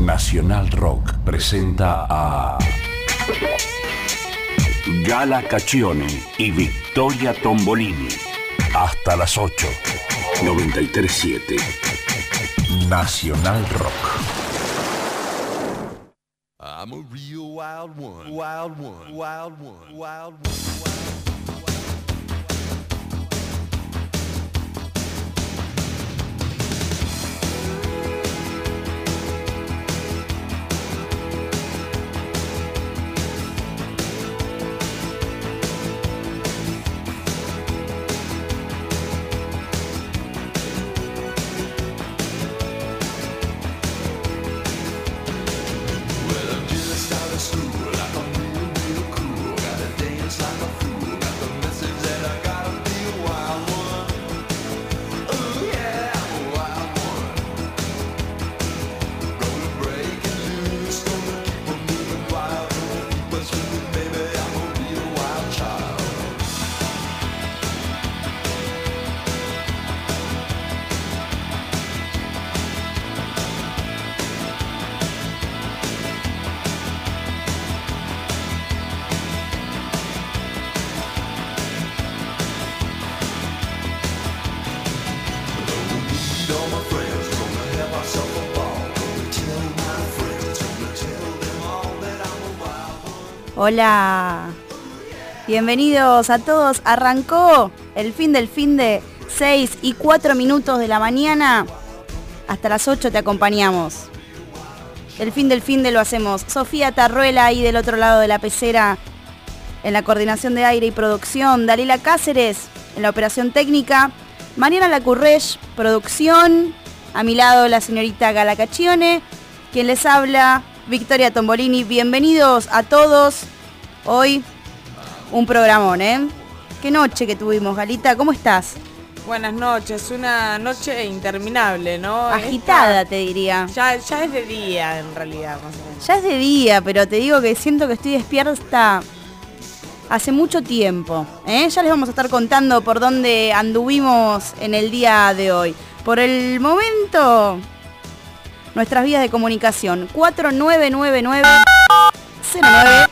Nacional Rock presenta a Gala Caccione y Victoria Tombolini. Hasta las 8. 93.7. Nacional Rock. I'm a real wild one, wild one, wild one, wild one. Hola, bienvenidos a todos. Arrancó el fin de 6 y 4 minutos de la mañana. Hasta las 8 te acompañamos. El fin de lo hacemos. Sofía Tarruela ahí del otro lado de la pecera en la coordinación de aire y producción. Dalila Cáceres en la operación técnica. Mariana Lacurrech, producción. A mi lado la señorita Gala Caccione. Quien les habla, Victoria Tombolini. Bienvenidos a todos. Hoy un programón, ¿eh? Qué noche que tuvimos, Galita. ¿Cómo estás? Buenas noches. Una noche interminable, ¿no? Agitada, te diría. Ya es de día, en realidad, más o menos. Ya es de día, pero te digo que siento que estoy despierta hace mucho tiempo, ¿eh? Ya les vamos a estar contando por dónde anduvimos en el día de hoy. Por el momento, nuestras vías de comunicación, 4999-0937.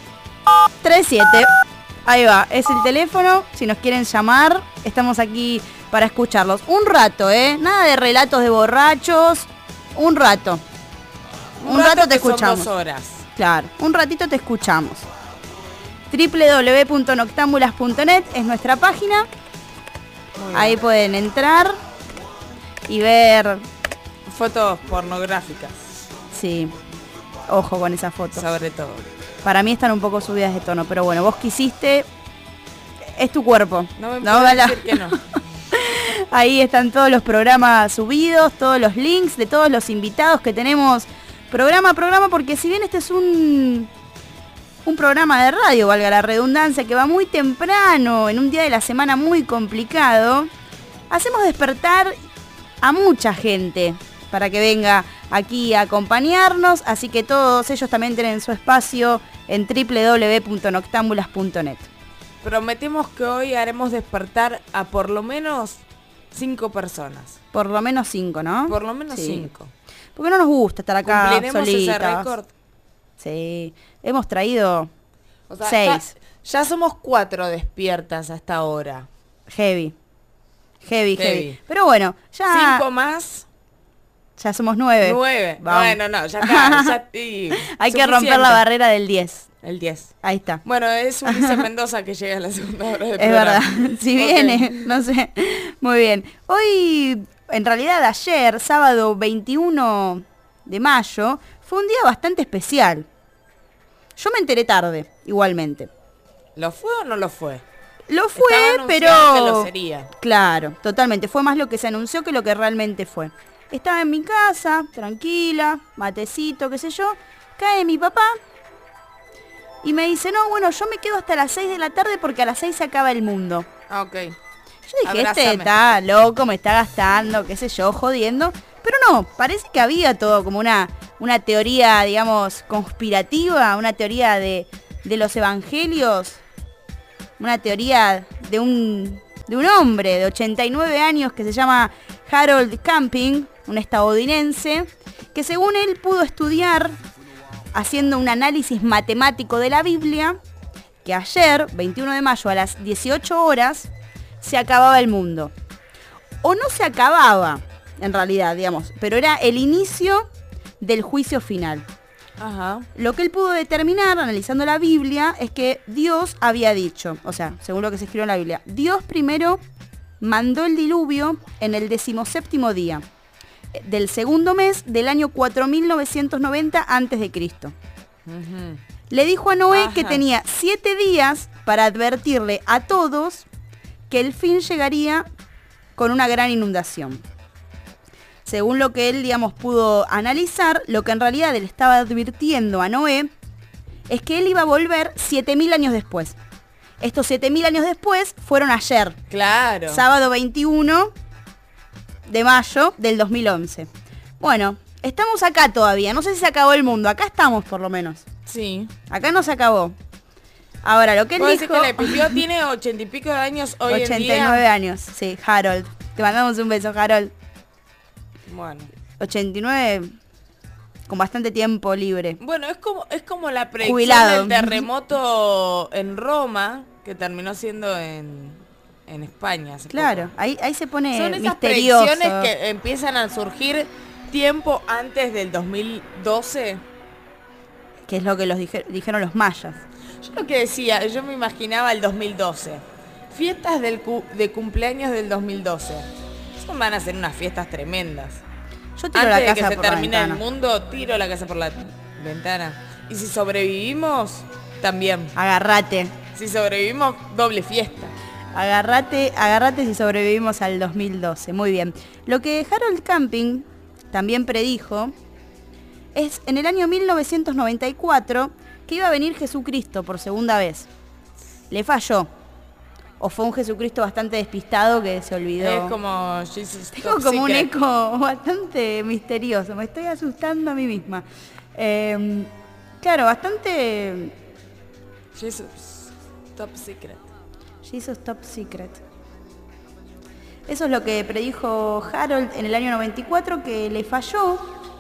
Ahí va, es el teléfono, si nos quieren llamar, estamos aquí para escucharlos. Un rato, nada de relatos de borrachos, un rato. Un rato te escuchamos. Son 2 horas. Claro, un ratito te escuchamos. www.noctambulas.net es nuestra página. Ahí pueden entrar y ver fotos pornográficas. Sí, ojo con esas fotos. Sobre todo. Para mí están un poco subidas de tono, pero bueno, vos quisiste, es tu cuerpo. No me puedes decir que no. Ahí están todos los programas subidos, todos los links de todos los invitados que tenemos programa a programa, porque si bien este es un programa de radio, valga la redundancia, que va muy temprano, en un día de la semana muy complicado, hacemos despertar a mucha gente para que venga aquí a acompañarnos, así que todos ellos también tienen su espacio en www.noctambulas.net. Prometemos que hoy haremos despertar a por lo menos 5 personas. Por lo menos 5, ¿no? Por lo menos 5. Porque no nos gusta estar acá ¿Cumpliremos solitas. ese récord? Sí, hemos traído 6. Ya somos 4 despiertas hasta ahora. Heavy. Pero bueno, ya... 5 más... Ya somos 9. 9. Vamos. Bueno, no, ya está. Hay que romper la barrera del 10. El 10. Ahí está. Bueno, es Ulises Mendoza que llega a la segunda hora del programa. Es verdad. Si viene, Okay. No sé. Muy bien. Hoy, en realidad ayer, sábado 21 de mayo, fue un día bastante especial. Yo me enteré tarde, igualmente. ¿Lo fue o no lo fue? Lo fue, pero... que lo sería. Claro, totalmente. Fue más lo que se anunció que lo que realmente fue. Estaba en mi casa, tranquila, matecito, qué sé yo. Cae mi papá y me dice, no, bueno, yo me quedo hasta las 6 de la tarde porque a las 6 se acaba el mundo. Ah, ok. Yo dije, Abrázame. este está loco, me está gastando, qué sé yo, jodiendo. Pero no, parece que había todo como una teoría, digamos, conspirativa, una teoría de los evangelios, una teoría de un hombre de 89 años que se llama Harold Camping, un estadounidense, que según él pudo estudiar, haciendo un análisis matemático de la Biblia, que ayer, 21 de mayo, a las 18 horas, se acababa el mundo. O no se acababa, en realidad, digamos, pero era el inicio del juicio final. Ajá. Lo que él pudo determinar, analizando la Biblia, es que Dios había dicho, o sea, según lo que se escribió en la Biblia, Dios primero mandó el diluvio en el 17º día del segundo mes del año 4990 a.C. Ujú. Le dijo a Noé Ajá. que tenía 7 días para advertirle a todos que el fin llegaría con una gran inundación. Según lo que él, digamos, pudo analizar, lo que en realidad él estaba advirtiendo a Noé es que él iba a volver 7.000 años después. Estos 7.000 años después fueron ayer, Claro. sábado 21 de mayo del 2011. Bueno, estamos acá todavía, no sé si se acabó el mundo, acá estamos por lo menos. Sí. Acá no se acabó. Ahora, lo que él ¿Puedo decir dijo... que el episodio tiene 80 y pico de años hoy en 89 día? años, sí, Harold. Te mandamos un beso, Harold. Bueno. 89 con bastante tiempo libre. Bueno, es como la predicción Jubilado. del terremoto en Roma, que terminó siendo en España hace Claro, poco. ahí se pone Son esas misterioso. predicciones que empiezan a surgir tiempo antes del 2012. Que es lo que dijeron los mayas. Yo lo que decía, yo me imaginaba el 2012. Fiestas de cumpleaños del 2012. Eso van a ser unas fiestas tremendas. Yo tiro Antes la de que casa se por la termine el ventana. mundo, tiro la casa por la ventana. Y si sobrevivimos, también. Agarrate. Si sobrevivimos, doble fiesta. Agarrate si sobrevivimos al 2012. Muy bien. Lo que Harold Camping también predijo es en el año 1994 que iba a venir Jesucristo por segunda vez. Le falló. O fue un Jesucristo bastante despistado que se olvidó. Es como Jesus Tengo Top como un Secret. eco bastante misterioso. Me estoy asustando a mí misma. Claro, bastante... Jesus Top Secret. Jesus Top Secret. Eso es lo que predijo Harold en el año 94, que le falló.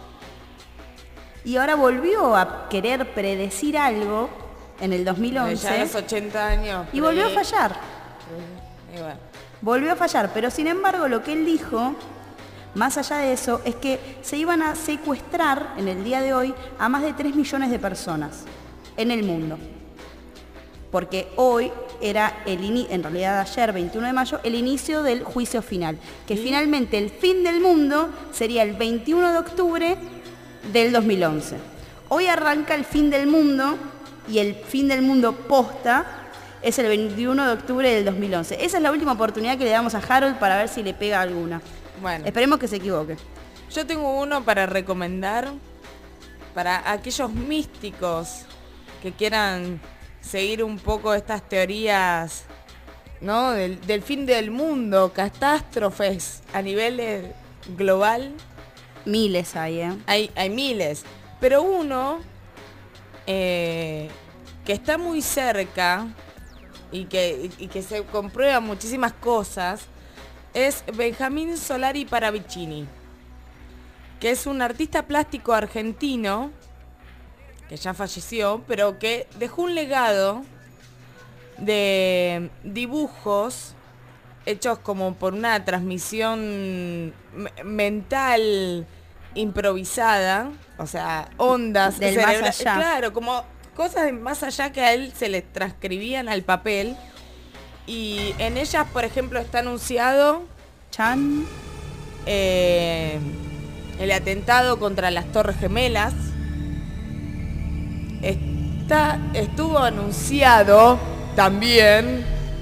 Y ahora volvió a querer predecir algo en el Ya a 2011. los 80 años. Y volvió a fallar. Y bueno. Volvió a fallar. Pero sin embargo, lo que él dijo, más allá de eso, es que se iban a secuestrar en el día de hoy a más de 3 millones de personas en el mundo. Porque hoy era en realidad ayer, 21 de mayo, el inicio del juicio final. Que finalmente el fin del mundo sería el 21 de octubre del 2011. Hoy arranca el fin del mundo y el fin del mundo posta es el 21 de octubre del 2011. Esa es la última oportunidad que le damos a Harold para ver si le pega alguna. Bueno, Esperemos que se equivoque. yo tengo uno para recomendar para aquellos místicos que quieran seguir un poco estas teorías, ¿no? Del fin del mundo, catástrofes a nivel global. Miles hay, ¿eh? Hay miles, pero uno que está muy cerca y que se comprueba muchísimas cosas es Benjamín Solari Paravicini, que es un artista plástico argentino que ya falleció, pero que dejó un legado de dibujos hechos como por una transmisión mental improvisada, o sea, ondas Del más cerebra- allá. claro, como cosas de más allá que a él se le transcribían al papel, y en ellas, por ejemplo, está anunciado Chan. el atentado contra las Torres Gemelas. Estuvo anunciado también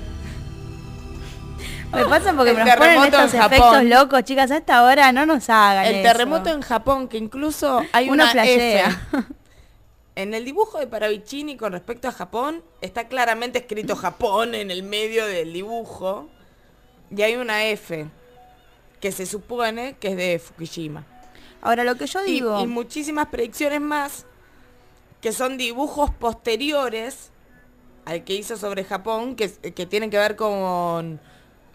Me pasa porque El me nos ponen terremoto estos en efectos Japón. locos, chicas, a esta hora no nos hagan el eso. terremoto en Japón, que incluso hay Uno una flashea. F. En el dibujo de Paravicini con respecto a Japón, está claramente escrito Japón en el medio del dibujo. Y hay una F, que se supone que es de Fukushima. Ahora, lo que yo digo... Y muchísimas predicciones más, que son dibujos posteriores al que hizo sobre Japón, que tienen que ver con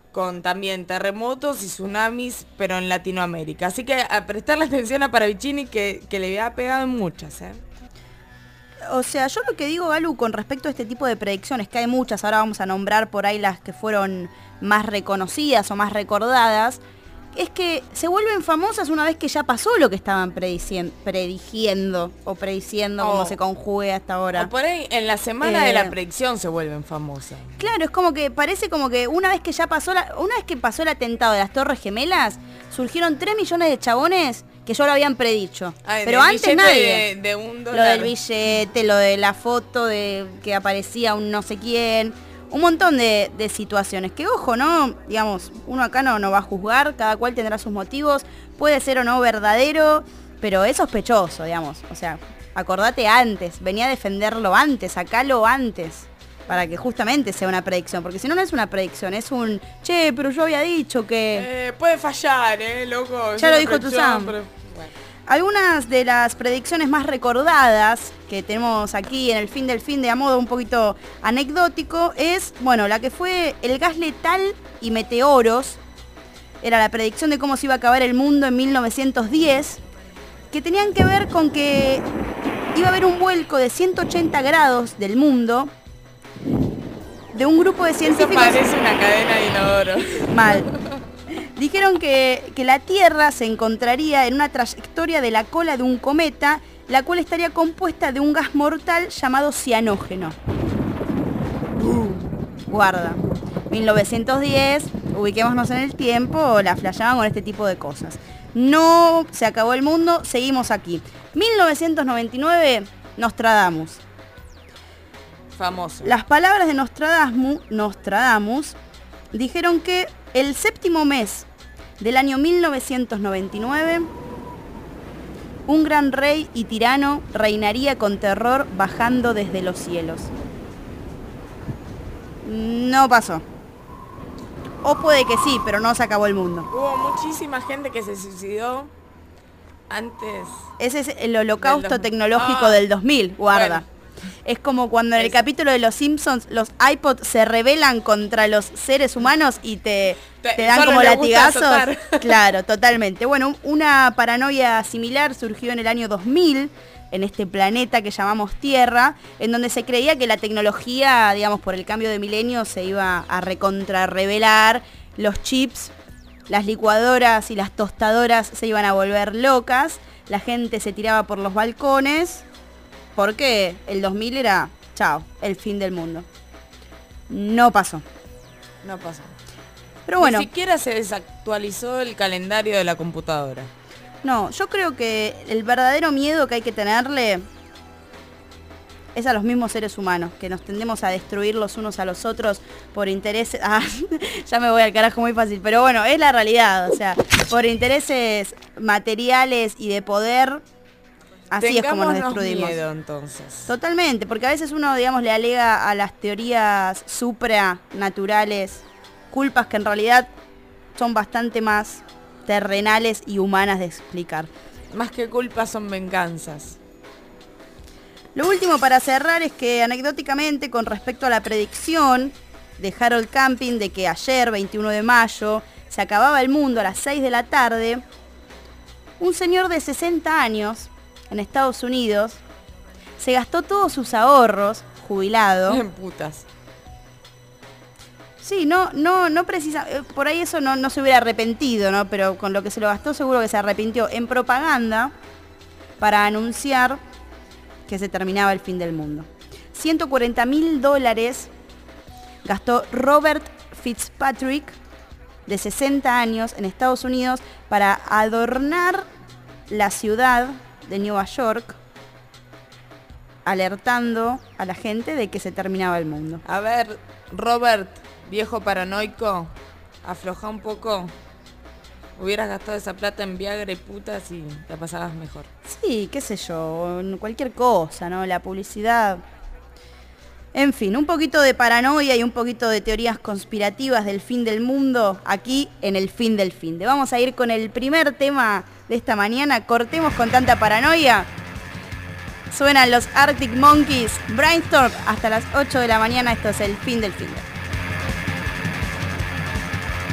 con también terremotos y tsunamis, pero en Latinoamérica. Así que a prestarle atención a Paravicini que le había pegado en muchas, ¿eh? O sea, yo lo que digo, Galu, con respecto a este tipo de predicciones, que hay muchas, ahora vamos a nombrar por ahí las que fueron más reconocidas o más recordadas, es que se vuelven famosas una vez que ya pasó lo que estaban prediciendo, como se conjugue hasta ahora. O por ahí en la semana de la predicción se vuelven famosas. Claro, es como que parece como que una vez que ya pasó una vez que pasó el atentado de las Torres Gemelas, surgieron 3 millones de chabones que ya lo habían predicho. Pero antes nadie. De $1. Lo del billete, lo de la foto de que aparecía un no sé quién. Un montón de situaciones. Que ojo, ¿no? Digamos, uno acá no va a juzgar, cada cual tendrá sus motivos. Puede ser o no verdadero, pero es sospechoso, digamos. O sea, acordate antes, venía a defenderlo antes, sacalo antes. Para que justamente sea una predicción. Porque si no, no es una predicción, es un... Che, pero yo había dicho que... puede fallar, loco. Ya lo dijo tu Sam. Algunas de las predicciones más recordadas que tenemos aquí en el fin del fin de a modo un poquito anecdótico es, bueno, la que fue el gas letal y meteoros. Era la predicción de cómo se iba a acabar el mundo en 1910, que tenían que ver con que iba a haber un vuelco de 180 grados del mundo de un grupo de científicos... Eso parece una cadena de inodoro. Mal. Dijeron que la Tierra se encontraría en una trayectoria de la cola de un cometa, la cual estaría compuesta de un gas mortal llamado cianógeno. Guarda. 1910, ubiquémonos en el tiempo, la flasheaban con este tipo de cosas. No se acabó el mundo, seguimos aquí. 1999, Nostradamus. Famoso. Las palabras de Nostradamus dijeron que el séptimo mes del año 1999, un gran rey y tirano reinaría con terror bajando desde los cielos. No pasó. O puede que sí, pero no se acabó el mundo. Hubo muchísima gente que se suicidó antes. Ese es el holocausto tecnológico del 2000, guarda. Bueno. Es como cuando en el capítulo de Los Simpsons los iPods se rebelan contra los seres humanos y te dan como latigazos. Claro, totalmente. Bueno, una paranoia similar surgió en el año 2000 en este planeta que llamamos Tierra, en donde se creía que la tecnología, digamos, por el cambio de milenio se iba a recontrarrevelar, los chips, las licuadoras y las tostadoras se iban a volver locas, la gente se tiraba por los balcones, porque el 2000 era, chao, el fin del mundo. No pasó. No pasó. Pero bueno. Ni siquiera se desactualizó el calendario de la computadora. No, yo creo que el verdadero miedo que hay que tenerle es a los mismos seres humanos, que nos tendemos a destruir los unos a los otros por intereses... Ah, ya me voy al carajo muy fácil, pero bueno, es la realidad, o sea, por intereses materiales y de poder... Así es como nos destruimos. Miedo, entonces. Totalmente, porque a veces uno, digamos, le alega a las teorías supranaturales culpas que en realidad son bastante más terrenales y humanas de explicar. Más que culpas son venganzas. Lo último para cerrar es que anecdóticamente con respecto a la predicción de Harold Camping de que ayer, 21 de mayo, se acababa el mundo a las 6 de la tarde, un señor de 60 años en Estados Unidos se gastó todos sus ahorros, jubilado. En putas. Sí, no precisa, por ahí eso no se hubiera arrepentido, ¿no? Pero con lo que se lo gastó seguro que se arrepintió en propaganda para anunciar que se terminaba el fin del mundo. $140.000 gastó Robert Fitzpatrick, de 60 años, en Estados Unidos, para adornar la ciudad de Nueva York, alertando a la gente de que se terminaba el mundo. A ver, Robert, viejo paranoico, afloja un poco. Hubieras gastado esa plata en Viagra y putas y la pasabas mejor. Sí, qué sé yo, cualquier cosa, ¿no? La publicidad. En fin, un poquito de paranoia y un poquito de teorías conspirativas del fin del mundo aquí en el fin del fin. Vamos a ir con el primer tema de esta mañana. Cortemos con tanta paranoia. Suenan los Arctic Monkeys, Brainstorm, hasta las 8 de la mañana. Esto es el fin del fin.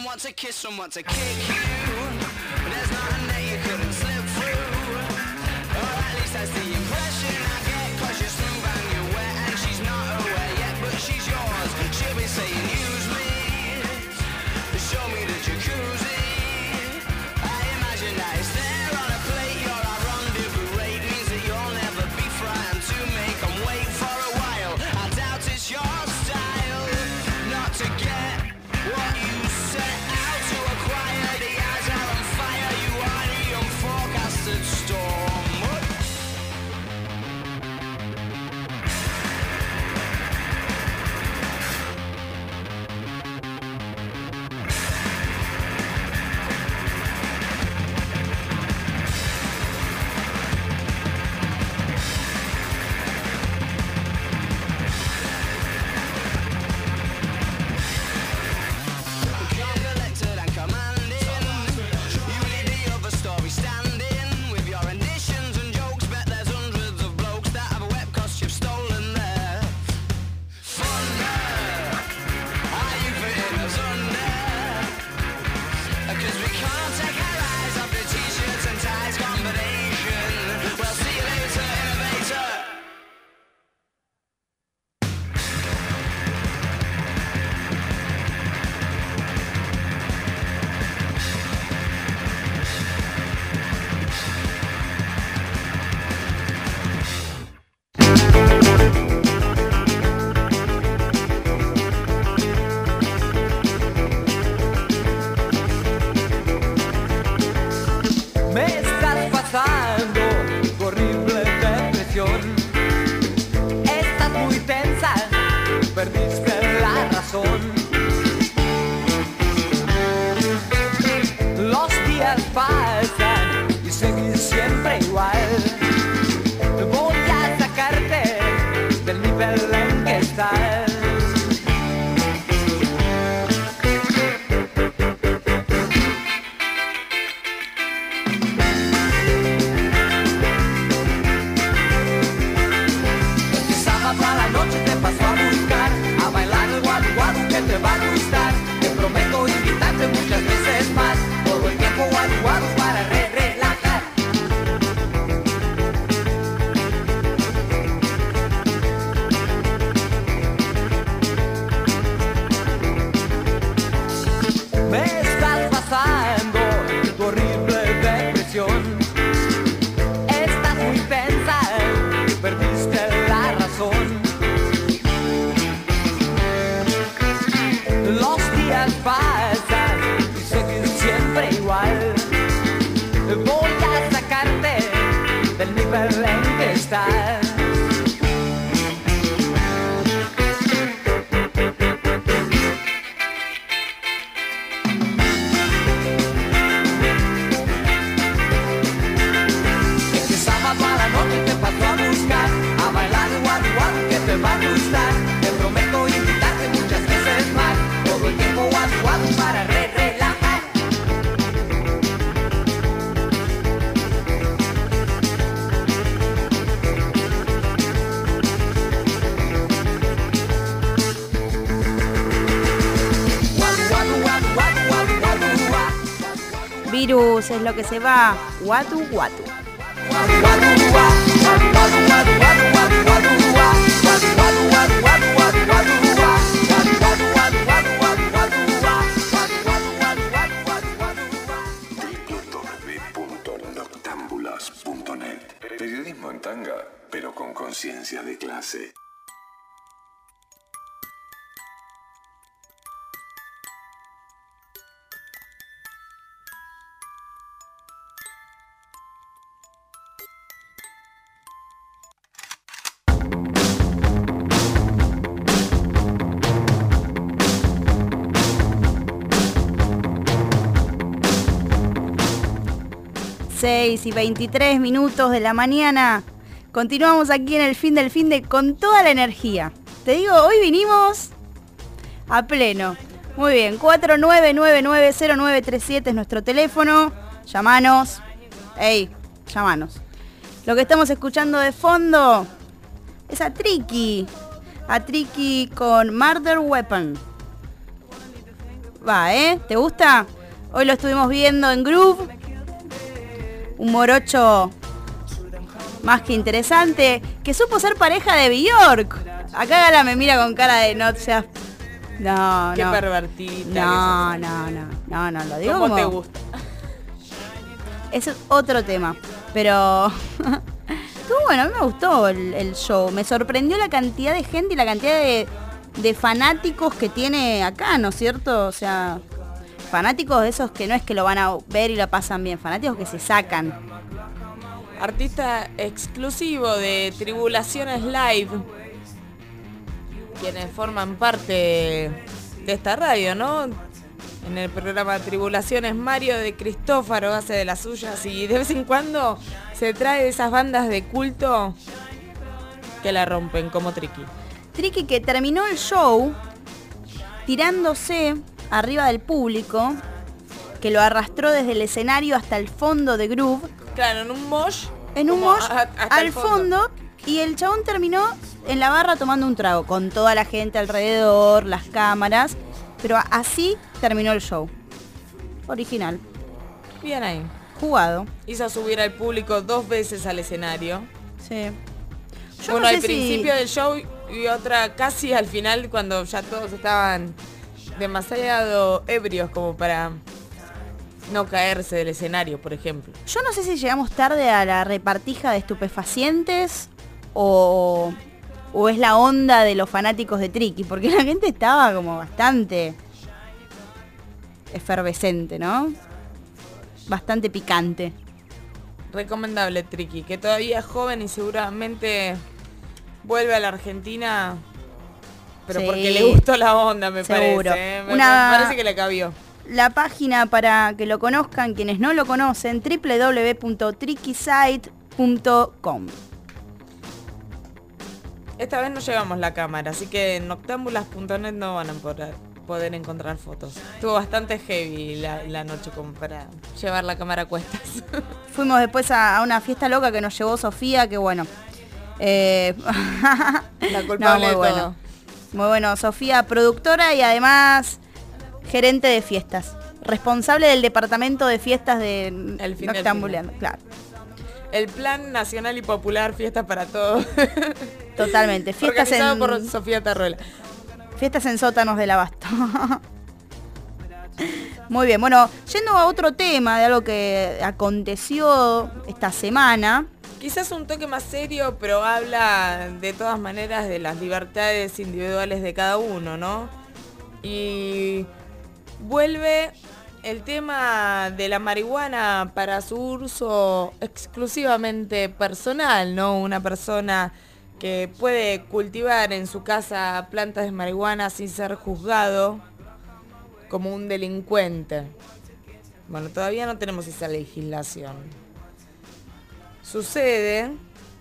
what to kiss and what to kick you. There's not a net you couldn't slip through. Or at least that's the impression I get. Cause you're smooth and you're wet and she's not aware yet. But she's yours, she'll be saying use me. Show me the jacuzzi. I imagine that it's there on a plate. You're our rendezvous rate. Means that you'll never be frightened to make them wait for a while. I doubt it's your style not to get what you set out to acquire. The eyes are on fire. You are the unforecasted storm. Virus es lo que se va. Guatu, guatu. www.noctambulas.net. Periodismo en tanga, pero con conciencia de clase. Y 23 minutos de la mañana. Continuamos aquí en el fin del fin de con toda la energía. Te digo, hoy vinimos a pleno. Muy bien, 49990937 es nuestro teléfono. Llamanos. Ey, llamanos. Lo que estamos escuchando de fondo es a Tricky. A Tricky con Murder Weapon. Va, ¿te gusta? Hoy lo estuvimos viendo en Groove. Un morocho más que interesante, que supo ser pareja de Bjork. Acá Gala me mira con cara de no seas... No, Qué no. pervertida. No, lo digo ¿Cómo como... te gusta? Eso es otro tema. Pero... estuvo bueno, a mí me gustó el show. Me sorprendió la cantidad de gente y la cantidad de fanáticos que tiene acá, ¿no es cierto? O sea, fanáticos de esos que no es que lo van a ver y la pasan bien, fanáticos que se sacan. Artista exclusivo de Tribulaciones Live, quienes forman parte de esta radio, ¿no? En el programa Tribulaciones, Mario de Cristófaro hace de las suyas y de vez en cuando se trae de esas bandas de culto que la rompen, como Tricky. Tricky, que terminó el show tirándose arriba del público, que lo arrastró desde el escenario hasta el fondo de Groove. Claro, en un mosh. En un como mosh hasta al el fondo, y el chabón terminó en la barra tomando un trago, con toda la gente alrededor, las cámaras, pero así terminó el show. Original, Bien ahí. jugado. Hizo subir al público 2 veces al escenario. Sí. Yo Uno no sé al principio del show y otra casi al final, cuando ya todos estaban demasiado ebrios como para no caerse del escenario, por ejemplo. Yo no sé si llegamos tarde a la repartija de estupefacientes o es la onda de los fanáticos de Tricky, porque la gente estaba como bastante efervescente, ¿no? Bastante picante. Recomendable Tricky, que todavía es joven y seguramente vuelve a la Argentina, pero Sí. porque le gustó la onda, me Seguro. parece. Me Una- parece que le cabió. La página para que lo conozcan, quienes no lo conocen, www.trickysite.com. Esta vez no llevamos la cámara, así que en noctambulas.net no van a poder encontrar fotos. Estuvo bastante heavy la noche como para llevar la cámara a cuestas. Fuimos después a una fiesta loca que nos llevó Sofía, que bueno. La culpable muy de bueno. todo. Muy bueno, Sofía, productora y además gerente de fiestas. Responsable del departamento de fiestas de El fin del Noctambuleando. Claro, El plan nacional y popular Fiesta para Todos. totalmente. Fiestas Organizado por en, Sofía Tarruela. fiestas en sótanos del abasto. Muy bien, bueno, yendo a otro tema de algo que aconteció esta semana. Quizás un toque más serio, pero habla de todas maneras de las libertades individuales de cada uno, ¿no? Y vuelve el tema de la marihuana para su uso exclusivamente personal, ¿no? Una persona que puede cultivar en su casa plantas de marihuana sin ser juzgado como un delincuente. Bueno, todavía no tenemos esa legislación. Sucede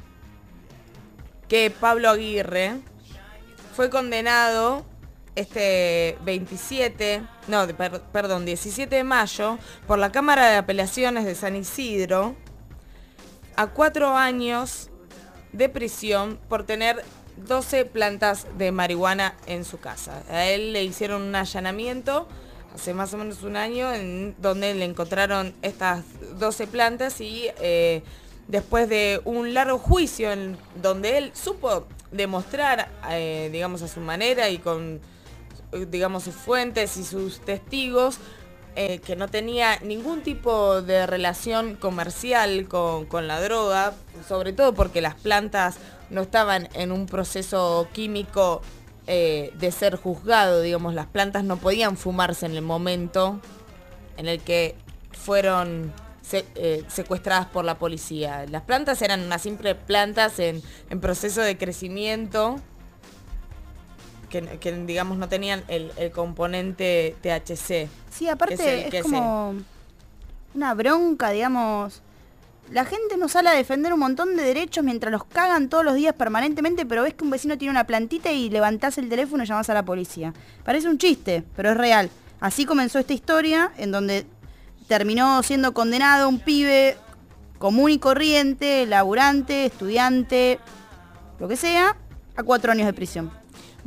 que Pablo Aguirre fue condenado este 17 de mayo por la Cámara de Apelaciones de San Isidro a 4 años de prisión por tener 12 plantas de marihuana en su casa. A él le hicieron un allanamiento hace más o menos un año en donde le encontraron estas 12 plantas y después de un largo juicio en donde él supo demostrar, digamos, a su manera y con, digamos, sus fuentes y sus testigos, que no tenía ningún tipo de relación comercial con la droga, sobre todo porque las plantas no estaban en un proceso químico de ser juzgado, digamos, las plantas no podían fumarse en el momento en el que fueron secuestradas por la policía. Las plantas eran unas simples plantas en proceso de crecimiento que digamos no tenían el componente THC. Sí, aparte que es como una bronca, digamos. La gente no sale a defender un montón de derechos mientras los cagan todos los días permanentemente, pero ves que un vecino tiene una plantita y levantás el teléfono y llamás a la policía. Parece un chiste, pero es real. Así comenzó esta historia, en donde terminó siendo condenado un pibe común y corriente, laburante, estudiante, lo que sea, a 4 años de prisión.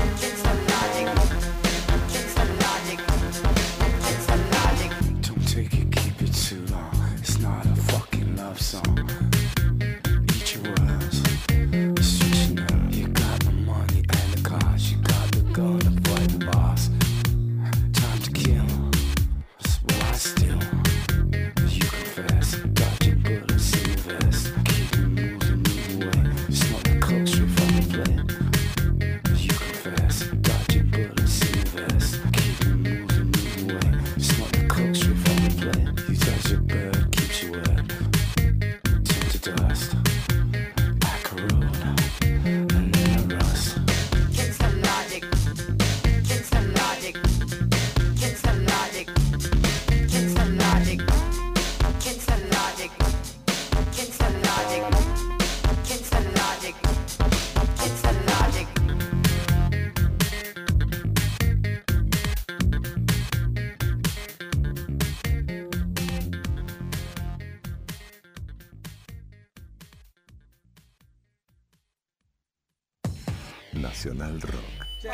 Nacional Rock.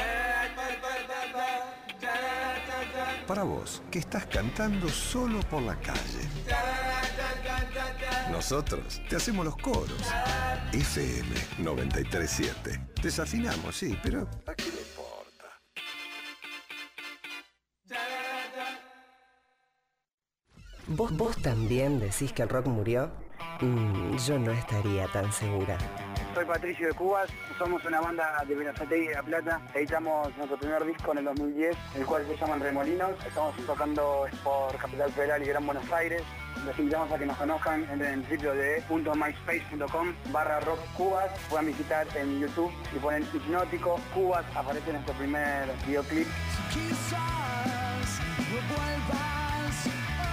Para vos, que estás cantando solo por la calle. Nosotros te hacemos los coros. FM 93.7. Desafinamos, sí, pero ¿a qué le importa? ¿Vos también decís que el rock murió? Yo no estaría tan segura. Soy Patricio de Cubas, somos una banda de Berazategui de La Plata. Editamos nuestro primer disco en el 2010, el cual se llama Remolinos. Estamos tocando por Capital Federal y Gran Buenos Aires. Les invitamos a que nos conozcan en el sitio de .myspace.com/rockcubas. Puedan visitar en YouTube y ponen Hipnótico Cubas, aparece nuestro primer videoclip. Quizás no vuelvas,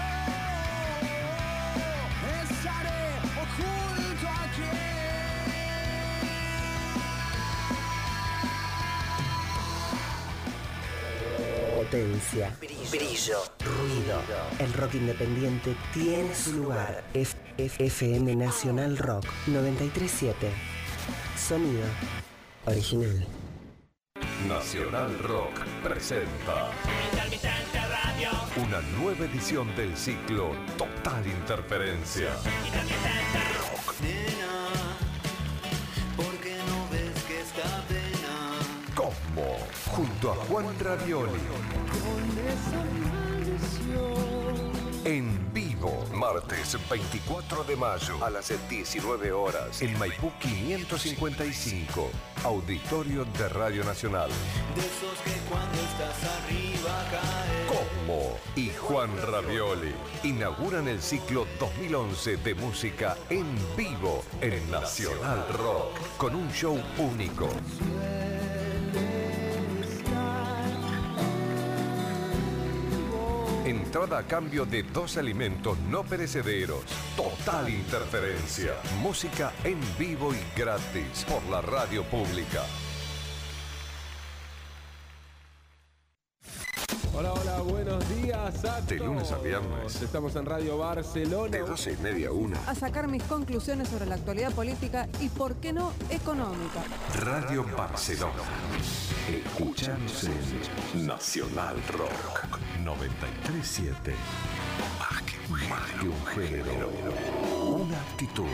estaré oculto aquí. Potencia, brillo, ruido. El rock independiente tiene su lugar. FM Nacional Rock 93.7. Sonido original. Nacional Rock presenta una nueva edición del ciclo Total Interferencia. Nena, ¿por qué no ves que esta pena Cosmo, junto a Juan Ravioli. con esa maldición? En vivo, martes 24 de mayo a las 19 horas en Maipú 555, Auditorio de Radio Nacional. De esos que cuando estás arriba caen. Cosmo y Juan Ravioli inauguran el ciclo 2011 de música en vivo en Nacional Rock con un show único. Entrada a cambio de 2 alimentos no perecederos. Total Interferencia. Música en vivo y gratis por la radio pública. Hola, hola, buenos días a De todos. lunes a viernes. Estamos en Radio Barcelona. De 12:30 a 1. A sacar mis conclusiones sobre la actualidad política y, por qué no, económica. Radio Barcelona. Escuchamos en Nacional Rock 93.7. Más que un género. Una actitud.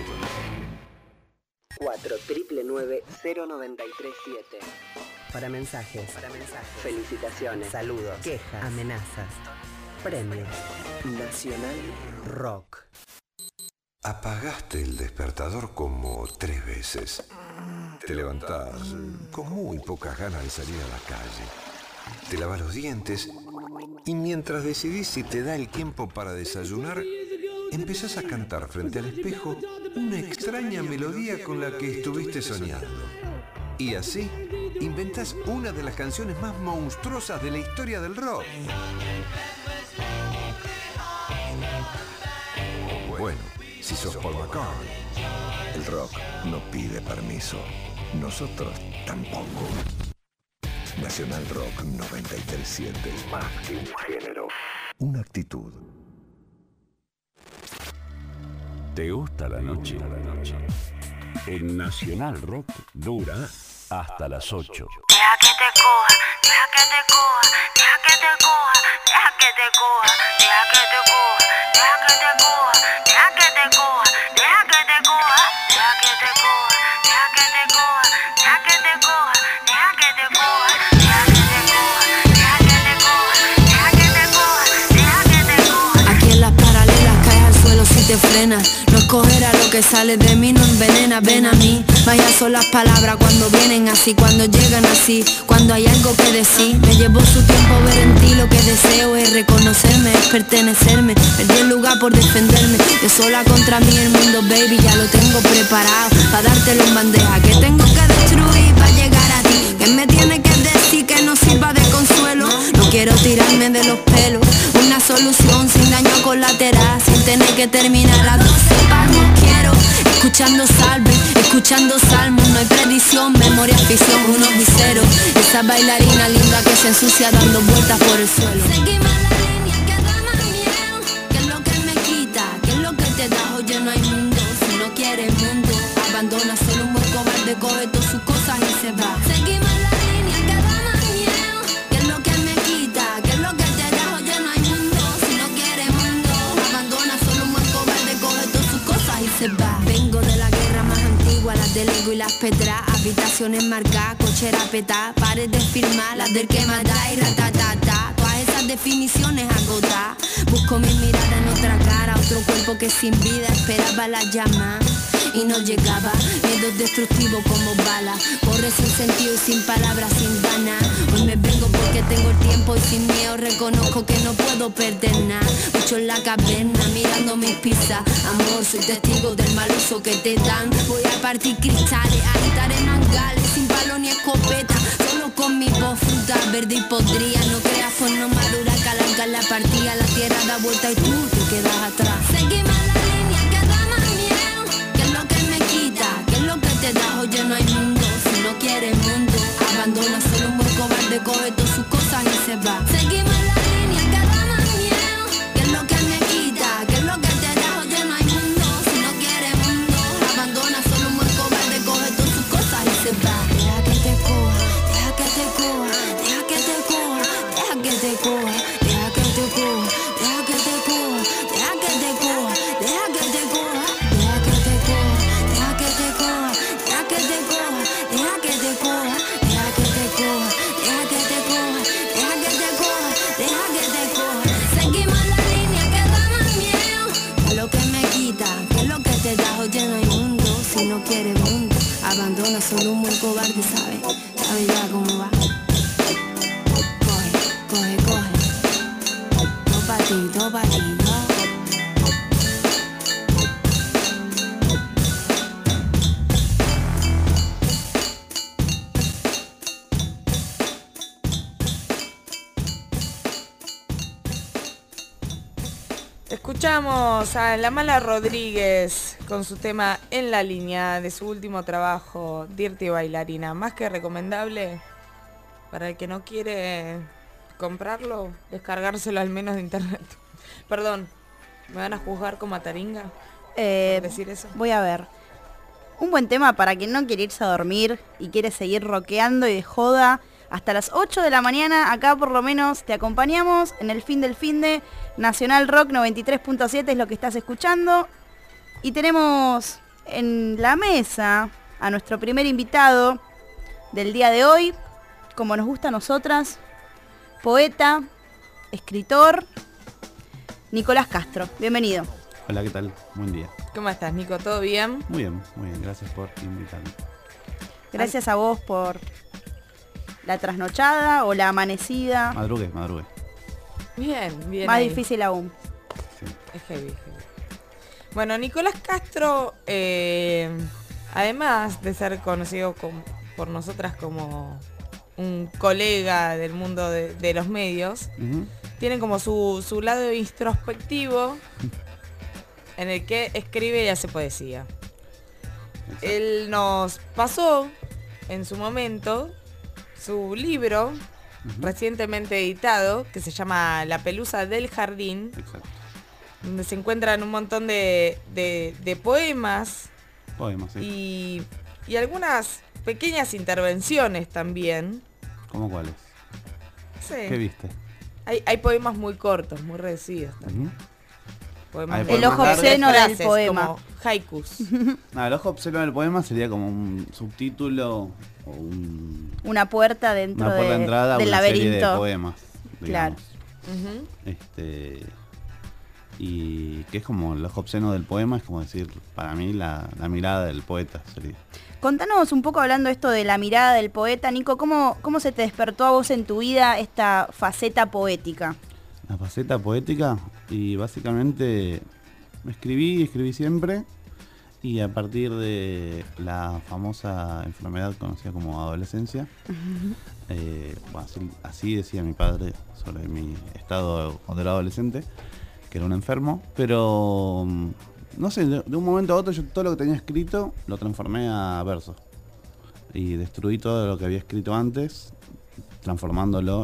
499-0937. Para mensajes. Felicitaciones. Saludos. Quejas. Amenazas. Premios. Nacional Rock. Apagaste el despertador como 3 veces. Te levantás con muy pocas ganas de salir a la calle. Te lavas los dientes y mientras decidís si te da el tiempo para desayunar, empezás a cantar frente al espejo una extraña melodía con la que estuviste soñando. Y así inventás una de las canciones más monstruosas de la historia del rock. Bueno, si sos Paul McCartney. El rock no pide permiso. Nosotros tampoco. Nacional Rock 93.7. Más que un género. Una actitud. ¿Te gusta la noche? En Nacional Rock dura hasta las 8. Deja que te coja, deja que te coja, deja que te coja, deja que te coja, deja que te coja, deja que te coja, deja que te coja, deja que te coja, deja que te coja, deja que te coja, deja que te coja, deja que te coja, deja que te coja, deja que te coja, deja que te coja, deja que te coja. Aquí en las paralelas caes al suelo si te frenas. No escogerá lo que sale de mí, no envenena, ven a mí. Vaya son las palabras cuando vienen así, cuando llegan así, cuando hay algo que decir. Me llevó su tiempo ver en ti, lo que deseo es reconocerme, es pertenecerme. Perdí el lugar por defenderme, yo sola contra mí el mundo, baby, ya lo tengo preparado para dártelo en bandeja. Que tengo que destruir para llegar a ti, que me tiene que decir que no sirva de consuelo. No quiero tirarme de los pelos, una solución sin daño colateral, sin tener que terminar a 12 palmos. Quiero escuchando salve, escuchando salmos. No hay predicción, memoria, ficción, unos viseros. Esa bailarina linda que se ensucia dando vueltas por el suelo. Seguime la línea que da más miedo, que es lo que me quita, que es lo que te da. Oye, no hay mundo si no quieres mundo. Abandona, solo un buen cobarde coge todas sus cosas y se va. Seguime la Petra, habitaciones marcadas, cochera petá, paredes firmadas, las del que mata y ratatata. Todas esas definiciones agotadas. Busco mi mirada en otra cara, otro cuerpo que sin vida esperaba la llama y no llegaba. Miedos destructivos como balas, corre sin sentido y sin palabras, sin ganas. Hoy me vengo porque tengo el tiempo y sin miedo reconozco que no puedo perder nada. Mucho en la caverna mirando mis pizzas. Amor, soy testigo del mal uso que te dan. Voy a partir cristales, agitar en mangales, sin palo ni escopeta, solo con mi voz fruta verde y podría. No creas pues no madura, calanca la partida. La tierra da vuelta y tú te quedas atrás. Seguimos la línea que da más miedo. ¿Qué es lo que me quita? ¿Qué es lo que te da? Oye, no hay mundo, si no quieres mundo. Abandona, solo un buen cobarde coge todas sus cosas y se va. Seguimos la línea que da más miedo. ¿Qué es lo que me quita? ¿Qué es lo que te da? Oye, no hay mundo, si no quieres mundo. Abandona, solo un buen cobarde coge todas sus cosas y se va. Deja que te coja, deja que te coja, deja que te coja, deja que te coja, deja que te coja, deja que te coja, deja que te coja, deja que te coja, deja que te coja, deja que te coja, deja que te coja, deja que te coja, deja que te coja, deja que te coja, deja que te coja, deja que te coja. Seguimos la línea que da más miedo. ¿Qué es lo que me quita? ¿Qué es lo que te da? Oye, no hay mundo, si no quieres mundo. Abandona, solo un buen cobarde sabe, sabe ya cómo va. Coge, coge, coge. Todo pa' ti, todo pa' ti, ¿no? Escuchamos a La Mala Rodríguez con su tema En la Línea de su último trabajo, Dirty Bailarina. Más que recomendable para el que no quiere comprarlo, descargárselo al menos de internet. Perdón, ¿me van a juzgar como a taringa por decir eso? Voy a ver. Un buen tema para quien no quiere irse a dormir y quiere seguir rockeando y de joda. Hasta las 8 de la mañana, acá por lo menos te acompañamos en el fin del fin de Nacional Rock 93.7 es lo que estás escuchando. Y tenemos en la mesa a nuestro primer invitado del día de hoy, como nos gusta a nosotras, poeta, escritor, Nicolás Castro. Bienvenido. Hola, ¿qué tal? Buen día. ¿Cómo estás, Nico? ¿Todo bien? Muy bien, muy bien. Gracias por invitarme. Gracias a vos por la trasnochada o la amanecida. Madrugué. Bien, bien. Más ahí. difícil aún. Sí. Es heavy. Bueno, Nicolás Castro, además de ser conocido por nosotras como un colega del mundo de los medios, tiene como su lado introspectivo en el que escribe y hace poesía. Exacto. Él nos pasó en su momento su libro recientemente editado, que se llama La Pelusa del Jardín. Exacto. Donde se encuentran un montón de poemas. Poemas, sí. Y algunas pequeñas intervenciones también. ¿Cómo cuáles? Sí. ¿Qué viste? Hay poemas muy cortos, muy reducidos también. Poemas el ojo obsceno del poema. Como haikus. No, el ojo obsceno del poema sería como un subtítulo o una puerta dentro una puerta de entrada del una laberinto. serie de poemas, digamos. Claro. Y que es como el ojo obsceno del poema, es como decir, para mí la mirada del poeta sería. Contanos un poco, hablando esto de la mirada del poeta, Nico, ¿cómo se te despertó a vos en tu vida esta faceta poética? La faceta poética, y básicamente escribí siempre, y a partir de la famosa enfermedad conocida como adolescencia, así decía mi padre sobre mi estado cuando era adolescente, que era un enfermo, pero no sé, de un momento a otro yo todo lo que tenía escrito lo transformé a versos y destruí todo lo que había escrito antes, transformándolo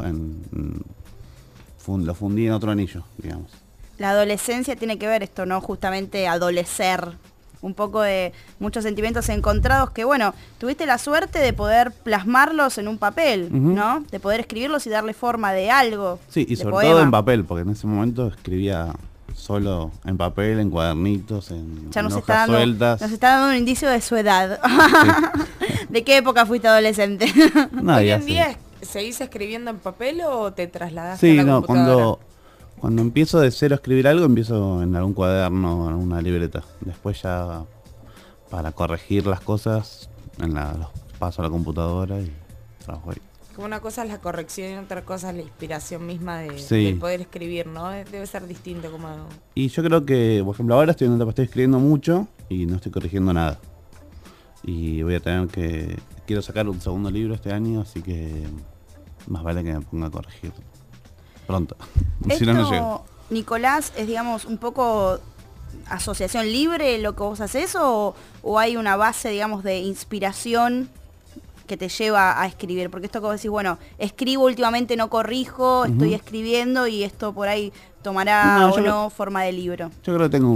lo fundí en otro anillo, digamos. La adolescencia tiene que ver esto, ¿no? Justamente adolecer, un poco de muchos sentimientos encontrados que, bueno, tuviste la suerte de poder plasmarlos en un papel, ¿no? De poder escribirlos y darle forma de algo. Sí, y sobre todo en papel, porque en ese momento escribía solo en papel, en cuadernitos, en Ya nos hojas sueltas. nos está dando un indicio de su edad. ¿De qué época fuiste adolescente? No, ¿Hoy ya en sé. día seguís escribiendo en papel o te trasladaste Sí, a la no, computadora? cuando empiezo de cero a escribir algo, empiezo en algún cuaderno, en una libreta. Después ya para corregir las cosas, los paso a la computadora y trabajo ahí. Como una cosa es la corrección y otra cosa es la inspiración misma Sí. del poder escribir, ¿no? Debe ser distinto como... Y yo creo que, por ejemplo, ahora estoy escribiendo mucho y no estoy corrigiendo nada. Y voy a tener que... Quiero sacar un segundo libro este año, así que más vale que me ponga a corregir pronto. Si no, no llego. Nicolás, es digamos un poco asociación libre lo que vos haces o hay una base, digamos, de inspiración que te lleva a escribir? Porque esto que vos decís, bueno, escribo últimamente, no corrijo, estoy escribiendo y esto por ahí tomará forma de libro. Yo creo que tengo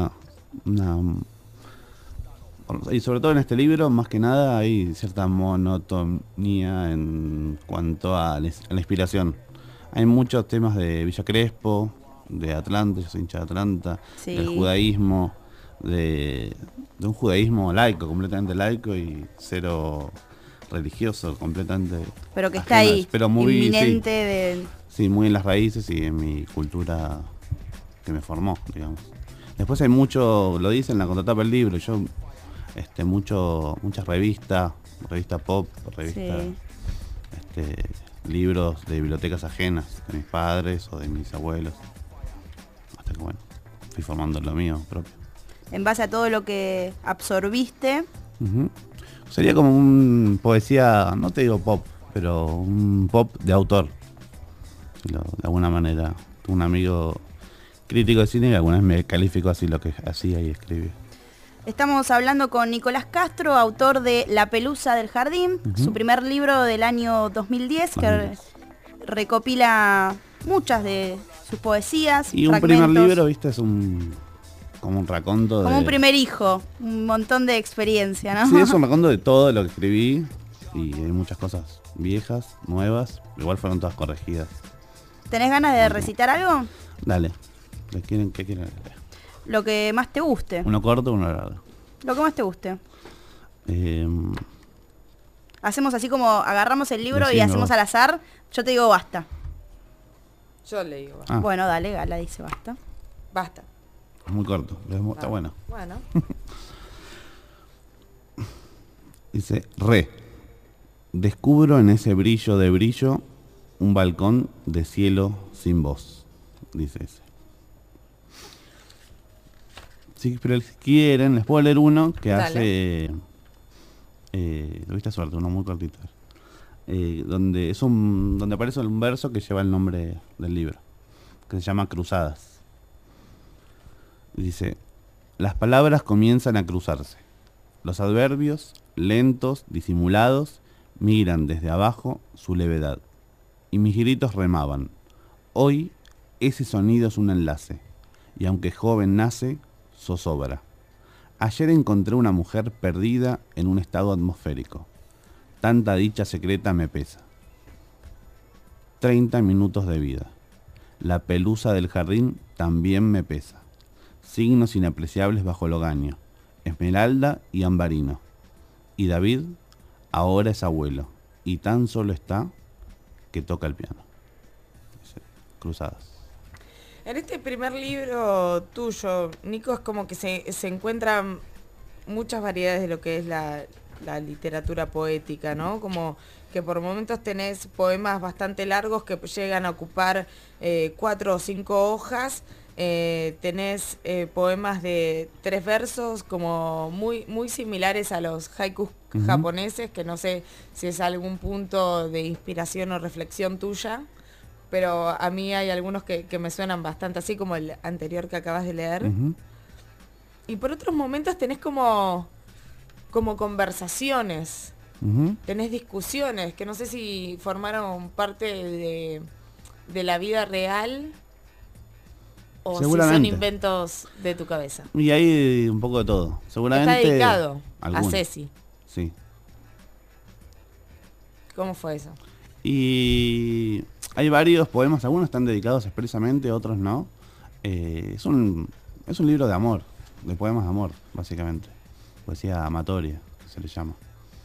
y sobre todo en este libro, más que nada, hay cierta monotonía en cuanto a la inspiración. Hay muchos temas de Villa Crespo, de Atlanta, yo soy hincha de Atlanta, Sí. del judaísmo, de un judaísmo laico, completamente laico y cero religioso, completamente. Pero que está ajeno, ahí, pero muy, inminente de... Sí, muy en las raíces y en mi cultura que me formó, digamos. Después hay mucho, lo dice en la contratapa del libro, yo muchas revistas pop, libros de bibliotecas ajenas, de mis padres o de mis abuelos. Hasta que bueno, fui formando lo mío propio. En base a todo lo que absorbiste. Ujú. Sería como un poesía, no te digo pop, pero un pop de autor. De alguna manera. Tuve un amigo crítico de cine que alguna vez me calificó así lo que hacía y escribía. Estamos hablando con Nicolás Castro, autor de La Pelusa del Jardín, su primer libro del año 2010, que recopila muchas de sus poesías. Y un primer libro, viste, es como un raconto como un primer hijo, un montón de experiencia, ¿no? Sí, es un raconto de todo lo que escribí y hay muchas cosas viejas, nuevas, igual fueron todas corregidas. ¿Tenés ganas de recitar algo? Dale, ¿qué quieren leer? Lo que más te guste. Uno corto, uno largo. Lo que más te guste. Hacemos así como agarramos el libro y hacemos al azar. Yo te digo basta. Yo le digo basta. Ah. Bueno, dale, Gala dice basta. Basta. Es muy corto, pero está bueno. Bueno. Dice, descubro en ese brillo de brillo un balcón de cielo sin voz. Dice ese. Sí, pero si quieren, les puedo leer uno que Dale. hace... lo viste a suerte, uno muy cortito. Donde aparece un verso que lleva el nombre del libro, que se llama Cruzadas. Dice, las palabras comienzan a cruzarse. Los adverbios, lentos, disimulados, migran desde abajo su levedad. Y mis gritos remaban. Hoy ese sonido es un enlace, y aunque joven nace, zozobra. Ayer encontré una mujer perdida en un estado atmosférico. Tanta dicha secreta me pesa. 30 minutos de vida. La pelusa del jardín también me pesa. Signos inapreciables bajo el ogaño. Esmeralda y ambarino. Y David ahora es abuelo. Y tan solo está que toca el piano. Cruzadas. En este primer libro tuyo, Nico, es como que se encuentran muchas variedades de lo que es la literatura poética, ¿no? Como que por momentos tenés poemas bastante largos que llegan a ocupar 4 o 5 hojas, tenés poemas de 3 versos como muy similares a los haikus japoneses, que no sé si es algún punto de inspiración o reflexión tuya. Pero a mí hay algunos que me suenan bastante así, como el anterior que acabas de leer. Y por otros momentos tenés como conversaciones, tenés discusiones, que no sé si formaron parte de la vida real o si son inventos de tu cabeza. Y hay un poco de todo. Seguramente. Está dedicado alguno. a Ceci. Sí. ¿Cómo fue eso? Y hay varios poemas, algunos están dedicados expresamente, otros no. Es un libro de amor, de poemas de amor, básicamente. Poesía amatoria, que se le llama.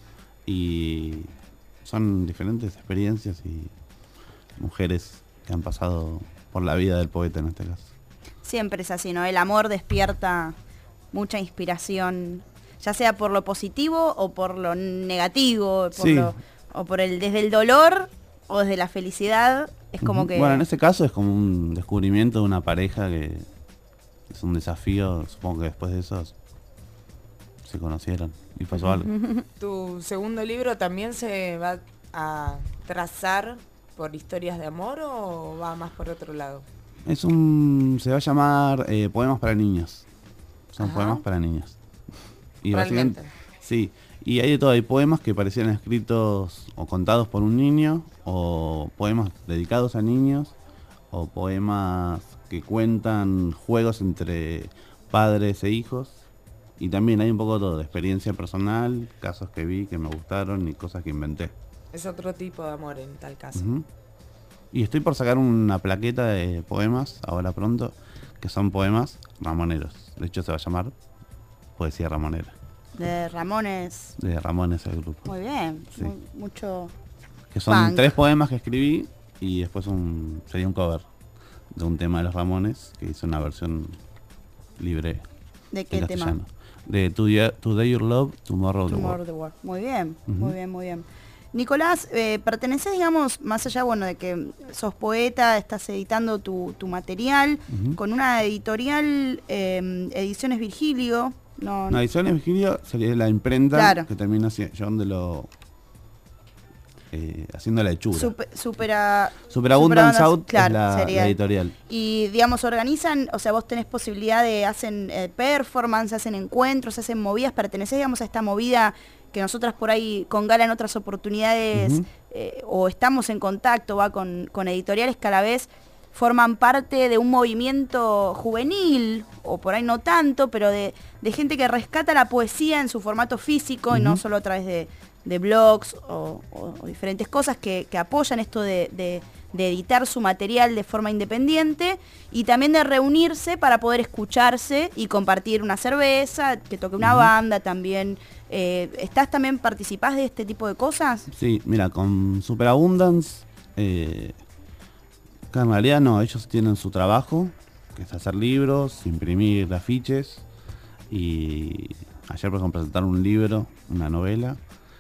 Y son diferentes experiencias y mujeres que han pasado por la vida del poeta en este caso. Siempre es así, ¿no? El amor despierta mucha inspiración, ya sea por lo positivo o por lo negativo, Sí. o por desde el dolor o desde la felicidad. Es como que... Bueno, en este caso es como un descubrimiento de una pareja que es un desafío. Supongo que después de eso se conocieron y pasó algo. ¿Tu segundo libro también se va a trazar por historias de amor o va más por otro lado? Se va a llamar Poemas para Niños. Son poemas para niños. Y Realmente. sí, y hay de todo, hay poemas que parecían escritos o contados por un niño, o poemas dedicados a niños, o poemas que cuentan juegos entre padres e hijos. Y también hay un poco todo, de experiencia personal, casos que vi que me gustaron y cosas que inventé. Es otro tipo de amor en tal caso. Ujú. Y estoy por sacar una plaqueta de poemas, ahora pronto, que son poemas ramoneros. De hecho se va a llamar Poesía Ramonera. De Ramones. De Ramones el grupo. Muy bien, Sí. mucho... Que son punk. 3 poemas que escribí y después sería un cover de un tema de los Ramones, que hice una versión libre. ¿De qué en tema? castellano. De Today Your Love, Tomorrow the Tomorrow World. the World. Muy bien, Ujú. muy bien, muy bien. Nicolás, perteneces, digamos, más allá, bueno, de que sos poeta, estás editando tu material, Ujú. con una editorial, Ediciones Virgilio. No, No, Ediciones Virgilio sería la imprenta, Claro. que termina llevándolo, haciendo la hechura. Superabundance Superabundance Out claro, es sería. la editorial. Y, digamos, organizan, o sea, vos tenés posibilidad hacen performance, hacen encuentros, hacen movidas, pertenecés, digamos, a esta movida que nosotras por ahí con Gala en otras oportunidades, Ujú. o estamos en contacto, con editoriales que a la vez forman parte de un movimiento juvenil, o por ahí no tanto, pero de gente que rescata la poesía en su formato físico y no Ujú. solo a través de blogs o diferentes cosas que apoyan esto de editar su material de forma independiente y también de reunirse para poder escucharse y compartir una cerveza, que toque una banda también. ¿Participás de este tipo de cosas? Sí, mira, con Superabundance, que en realidad no, ellos tienen su trabajo, que es hacer libros, imprimir afiches, y ayer por ejemplo presentaron un libro, una novela,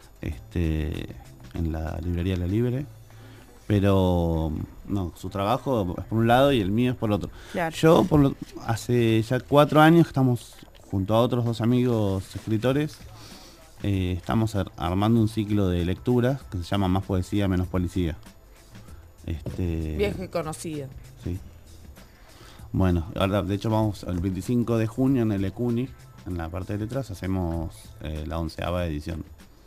en la librería La Libre, pero no, su trabajo es por un lado y el mío es por otro. Claro. Yo hace ya 4 años que estamos junto a otros 2 amigos escritores, estamos armando un ciclo de lecturas que se llama Más Poesía, Menos Policía. Viejo y conocido. Sí. Bueno, ahora de hecho vamos el 25 de junio en el ECUNI, en la parte de letras, hacemos la 11ª edición.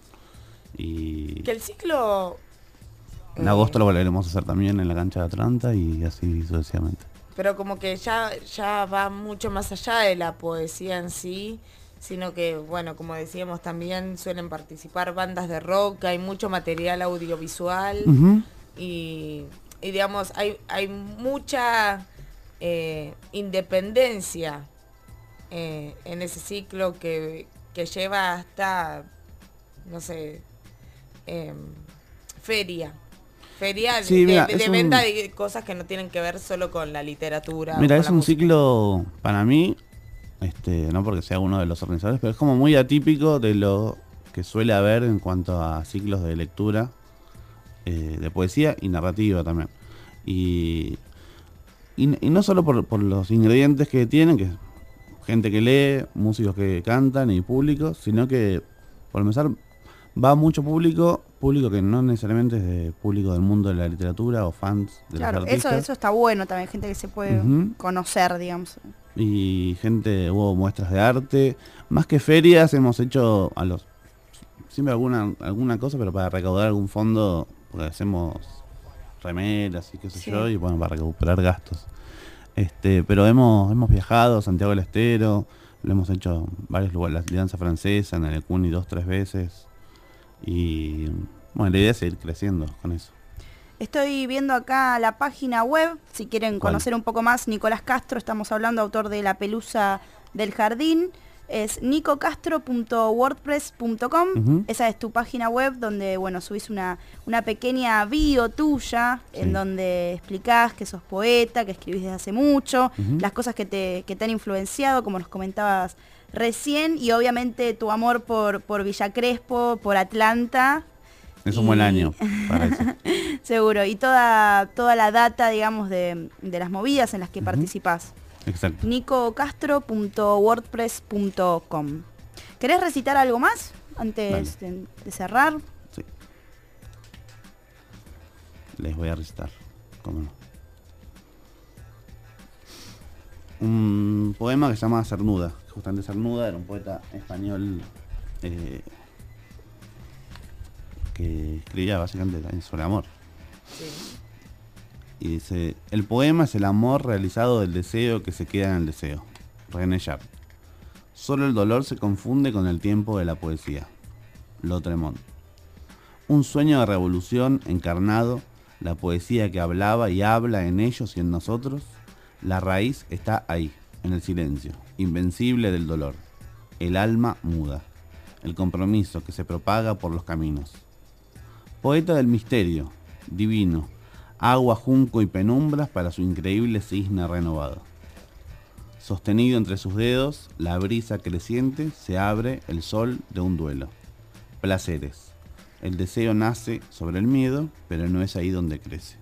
Y Que el ciclo... en agosto lo volveremos a hacer también en la cancha de Atlanta y así sucesivamente. Pero como que ya va mucho más allá de la poesía en sí, sino que, bueno, como decíamos, también suelen participar bandas de rock, hay mucho material audiovisual. Ujú. Y digamos, hay mucha independencia en ese ciclo que lleva hasta, no sé, feria Sí, mira, de es venta un- de cosas que no tienen que ver solo con la literatura. Mira, o con es la un música. ciclo para mí, no porque sea uno de los organizadores, pero es como muy atípico de lo que suele haber en cuanto a ciclos de lectura, de poesía y narrativa también. Y no solo por los ingredientes que tienen, que es gente que lee, músicos que cantan y público, sino que por empezar va mucho público que no necesariamente es de público del mundo de la literatura o fans de Claro, los artistas. eso está bueno también, gente que se puede Ujú. conocer, digamos. Y hubo muestras de arte, más que ferias hemos hecho siempre alguna cosa, pero para recaudar algún fondo, porque hacemos remeras y qué sé Sí. yo, y bueno, para recuperar gastos. Pero hemos viajado a Santiago del Estero, lo hemos hecho en varios lugares, la Alianza Francesa, en el ECUNI 2-3 veces, y bueno, la idea es seguir creciendo con eso. Estoy viendo acá la página web, si quieren ¿Cuál? conocer un poco más, Nicolás Castro, estamos hablando, autor de La Pelusa del Jardín, es nicocastro.wordpress.com, esa es tu página web donde, bueno, subís una pequeña bio tuya, en donde explicás que sos poeta, que escribís desde hace mucho, las cosas que te han influenciado, como nos comentabas recién, y obviamente tu amor por Villa Crespo, por Atlanta. Es un buen año para eso. Seguro, y toda la data, digamos, de las movidas en las que participás. Exacto. nicocastro.wordpress.com. ¿Querés recitar algo más antes de cerrar? Sí. Les voy a recitar, cómo no. Un poema que se llama Cernuda. Justamente Cernuda era un poeta español que escribía básicamente sobre amor. Sí. Y dice: el poema es el amor realizado del deseo que se queda en el deseo. René Char. Solo el dolor se confunde con el tiempo de la poesía. Lautréamont. Un sueño de revolución encarnado, la poesía que hablaba y habla en ellos y en nosotros. La raíz está ahí, en el silencio, invencible del dolor. El alma muda. El compromiso que se propaga por los caminos. Poeta del misterio, divino, agua, junco y penumbras para su increíble cisne renovado. Sostenido entre sus dedos, la brisa creciente se abre el sol de un duelo. Placeres. El deseo nace sobre el miedo, pero no es ahí donde crece.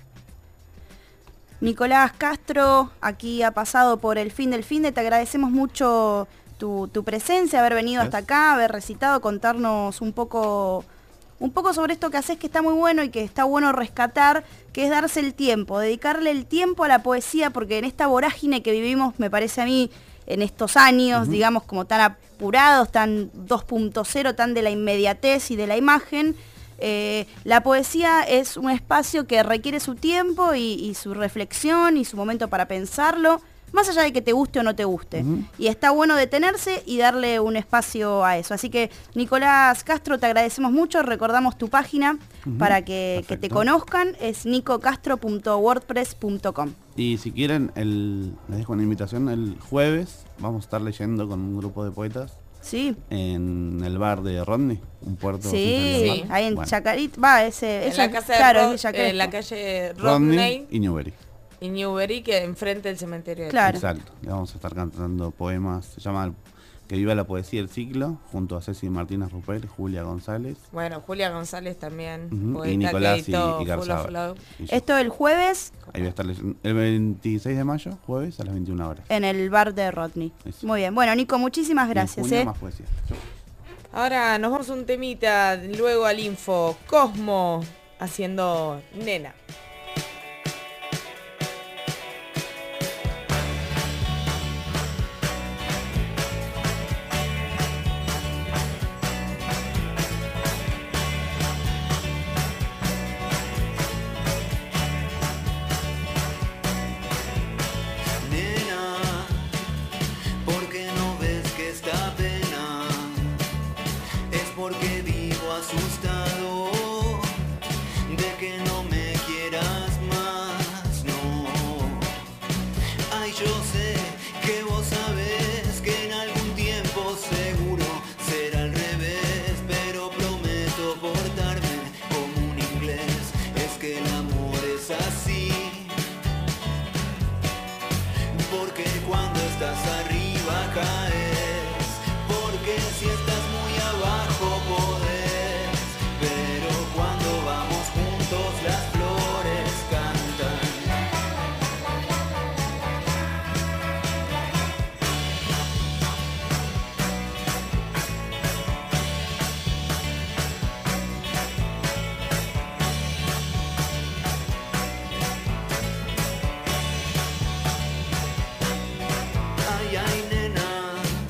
Nicolás Castro, aquí ha pasado por el fin del finde. Te agradecemos mucho tu presencia, haber venido hasta acá, haber recitado, contarnos un poco sobre esto que haces, que está muy bueno y que está bueno rescatar, que es darse el tiempo, dedicarle el tiempo a la poesía, porque en esta vorágine que vivimos, me parece a mí, en estos años, digamos, como tan apurados, tan 2.0, tan de la inmediatez y de la imagen, la poesía es un espacio que requiere su tiempo y su reflexión y su momento para pensarlo, más allá de que te guste o no te guste. Y está bueno detenerse y darle un espacio a eso. Así que, Nicolás Castro, te agradecemos mucho. Recordamos tu página para que te conozcan. Es nicocastro.wordpress.com. Y si quieren, les dejo una invitación. El jueves vamos a estar leyendo con un grupo de poetas. Sí. En el bar de Rodney, un puerto. Sí, ahí en Chacarit. En la casa claro, en la calle Rodney y Newbery. Y Newbery, que enfrente del cementerio. Claro. Exacto. Le vamos a estar cantando poemas. Se llama Que viva la poesía del ciclo, junto a Ceci Martínez Rupert, Julia González. Bueno, Julia González también. Y Nicolás y Garzaba. Esto el jueves. Ahí voy a estar leyendo. El 26 de mayo, jueves, a las 21 horas. En el bar de Rodney. Eso. Muy bien. Bueno, Nico, muchísimas gracias. Más poesía. Ahora nos vamos un temita, luego al info. Cosmo haciendo Nena. Ay, nena,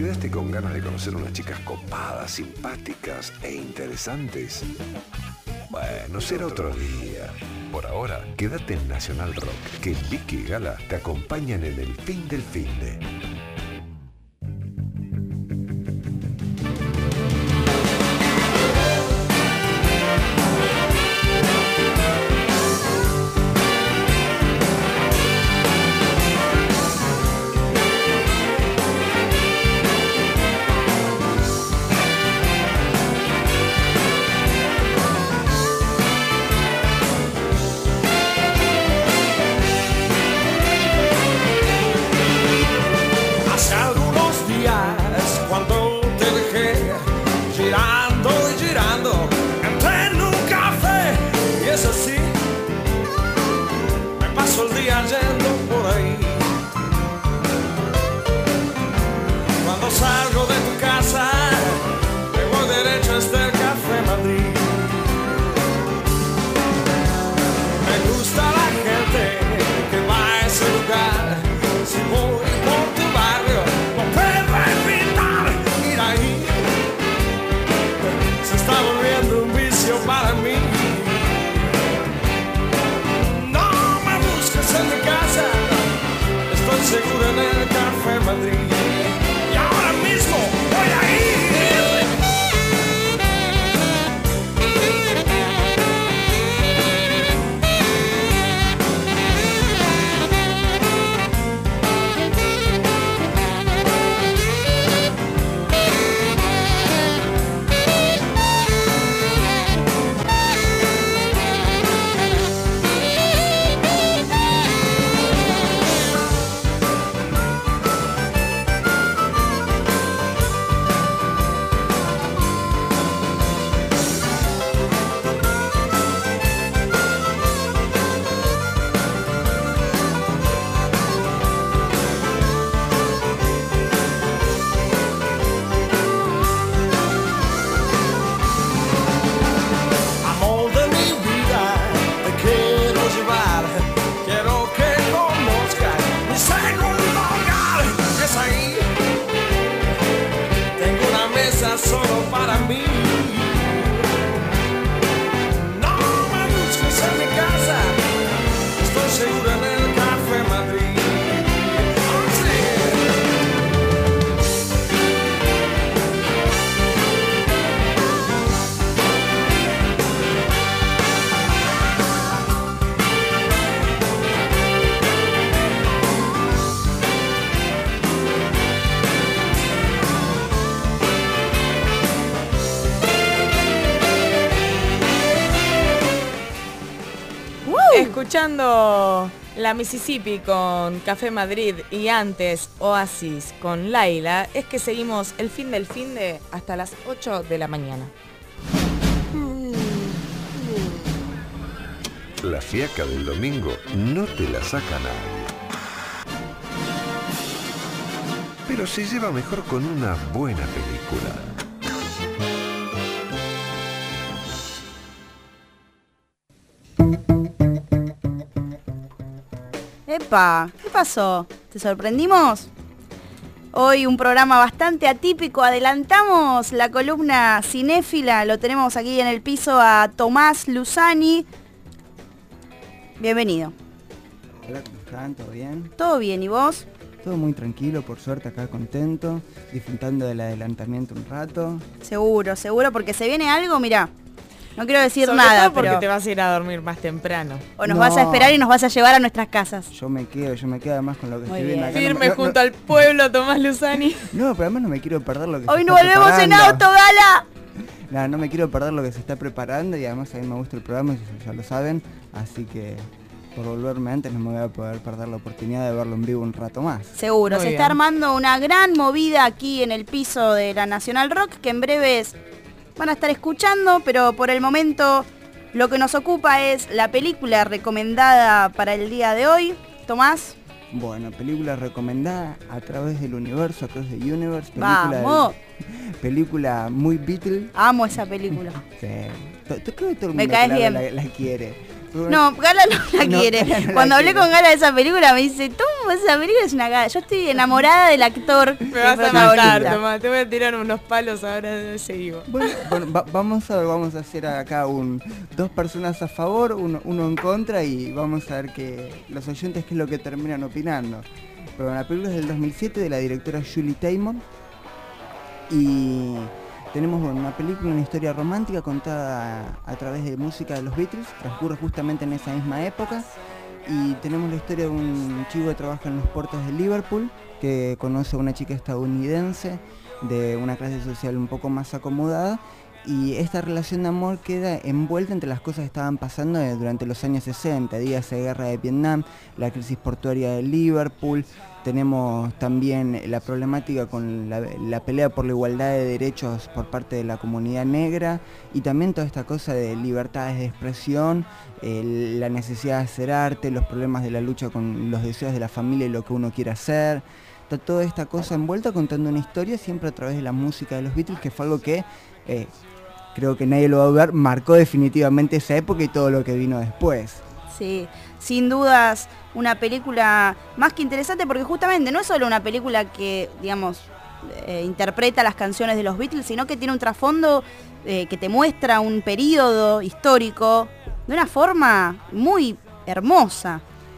quedaste con ganas de conocer unas chicas copadas, simpáticas e interesantes? Bueno, será otro día. Por ahora, quédate en Nacional Rock, que Vicky y Gala te acompañan en el fin del finde. Seguro en el Café Madrid. Y ahora mismo voy a ir. Solo para mí. No me busques en mi casa, estoy seguro en el Café Madrid. Oh, sí. Escuchando la Mississippi con Café Madrid y antes Oasis con Laila, es que seguimos el fin del finde hasta las 8 de la mañana. La fiaca del domingo no te la saca nadie. Pero se lleva mejor con una buena película. Epa, ¿qué pasó? ¿Te sorprendimos? Hoy un programa bastante atípico. Adelantamos la columna cinéfila. Lo tenemos aquí en el piso a Tomás Luzani. Bienvenido. Hola, ¿cómo están? ¿Todo bien? ¿Todo bien? ¿Y vos? Todo muy tranquilo, por suerte acá contento, disfrutando del adelantamiento un rato. Seguro, seguro, porque se viene algo, mirá. No quiero decir Sobre nada, todo porque pero... te vas a ir a dormir más temprano. O nos vas a esperar y nos vas a llevar a nuestras casas. Yo me quedo además con lo que Muy estoy viendo acá. Firme junto al pueblo, Tomás Luzani. No, pero además no me quiero perder lo que Hoy se nos está volvemos en preparando. auto, Gala. No me quiero perder lo que se está preparando y además a mí me gusta el programa, ya lo saben, así que por volverme antes no me voy a poder perder la oportunidad de verlo en vivo un rato más. Seguro, Muy se bien. está armando una gran movida aquí en el piso de la Nacional Rock, que en breves van a estar escuchando, pero por el momento lo que nos ocupa es la película recomendada para el día de hoy. Tomás. Bueno, película recomendada a través del universo, Across the Universe. Película Vamos. Película muy Beatle. Amo esa película. Sí. Creo que todo el Me mundo caes claro, bien. la quiere. No, Gala no la quiere. Gala no la Cuando hablé quiere. con Gala de esa película me dice, Tom, esa película es una Gala. Yo estoy enamorada del actor. Me vas a matar, Tomás, te voy a tirar unos palos ahora de seguido. Bueno, vamos a hacer acá dos personas a favor, uno en contra y vamos a ver que los oyentes qué es lo que terminan opinando. Pero la película es del 2007 de la directora Julie Taymor y tenemos una película, una historia romántica contada a través de música de los Beatles, transcurre justamente en esa misma época y tenemos la historia de un chico que trabaja en los puertos de Liverpool que conoce a una chica estadounidense de una clase social un poco más acomodada y esta relación de amor queda envuelta entre las cosas que estaban pasando durante los años 60, dígase guerra de Vietnam, la crisis portuaria de Liverpool, tenemos también la problemática con la pelea por la igualdad de derechos por parte de la comunidad negra y también toda esta cosa de libertades de expresión, la necesidad de hacer arte, los problemas de la lucha con los deseos de la familia y lo que uno quiere hacer. Está toda esta cosa envuelta contando una historia siempre a través de la música de los Beatles, que fue algo que creo que nadie lo va a dudar, marcó definitivamente esa época y todo lo que vino después. Sí, sin dudas una película más que interesante porque justamente no es solo una película que, digamos, interpreta las canciones de los Beatles, sino que tiene un trasfondo que te muestra un periodo histórico de una forma muy hermosa.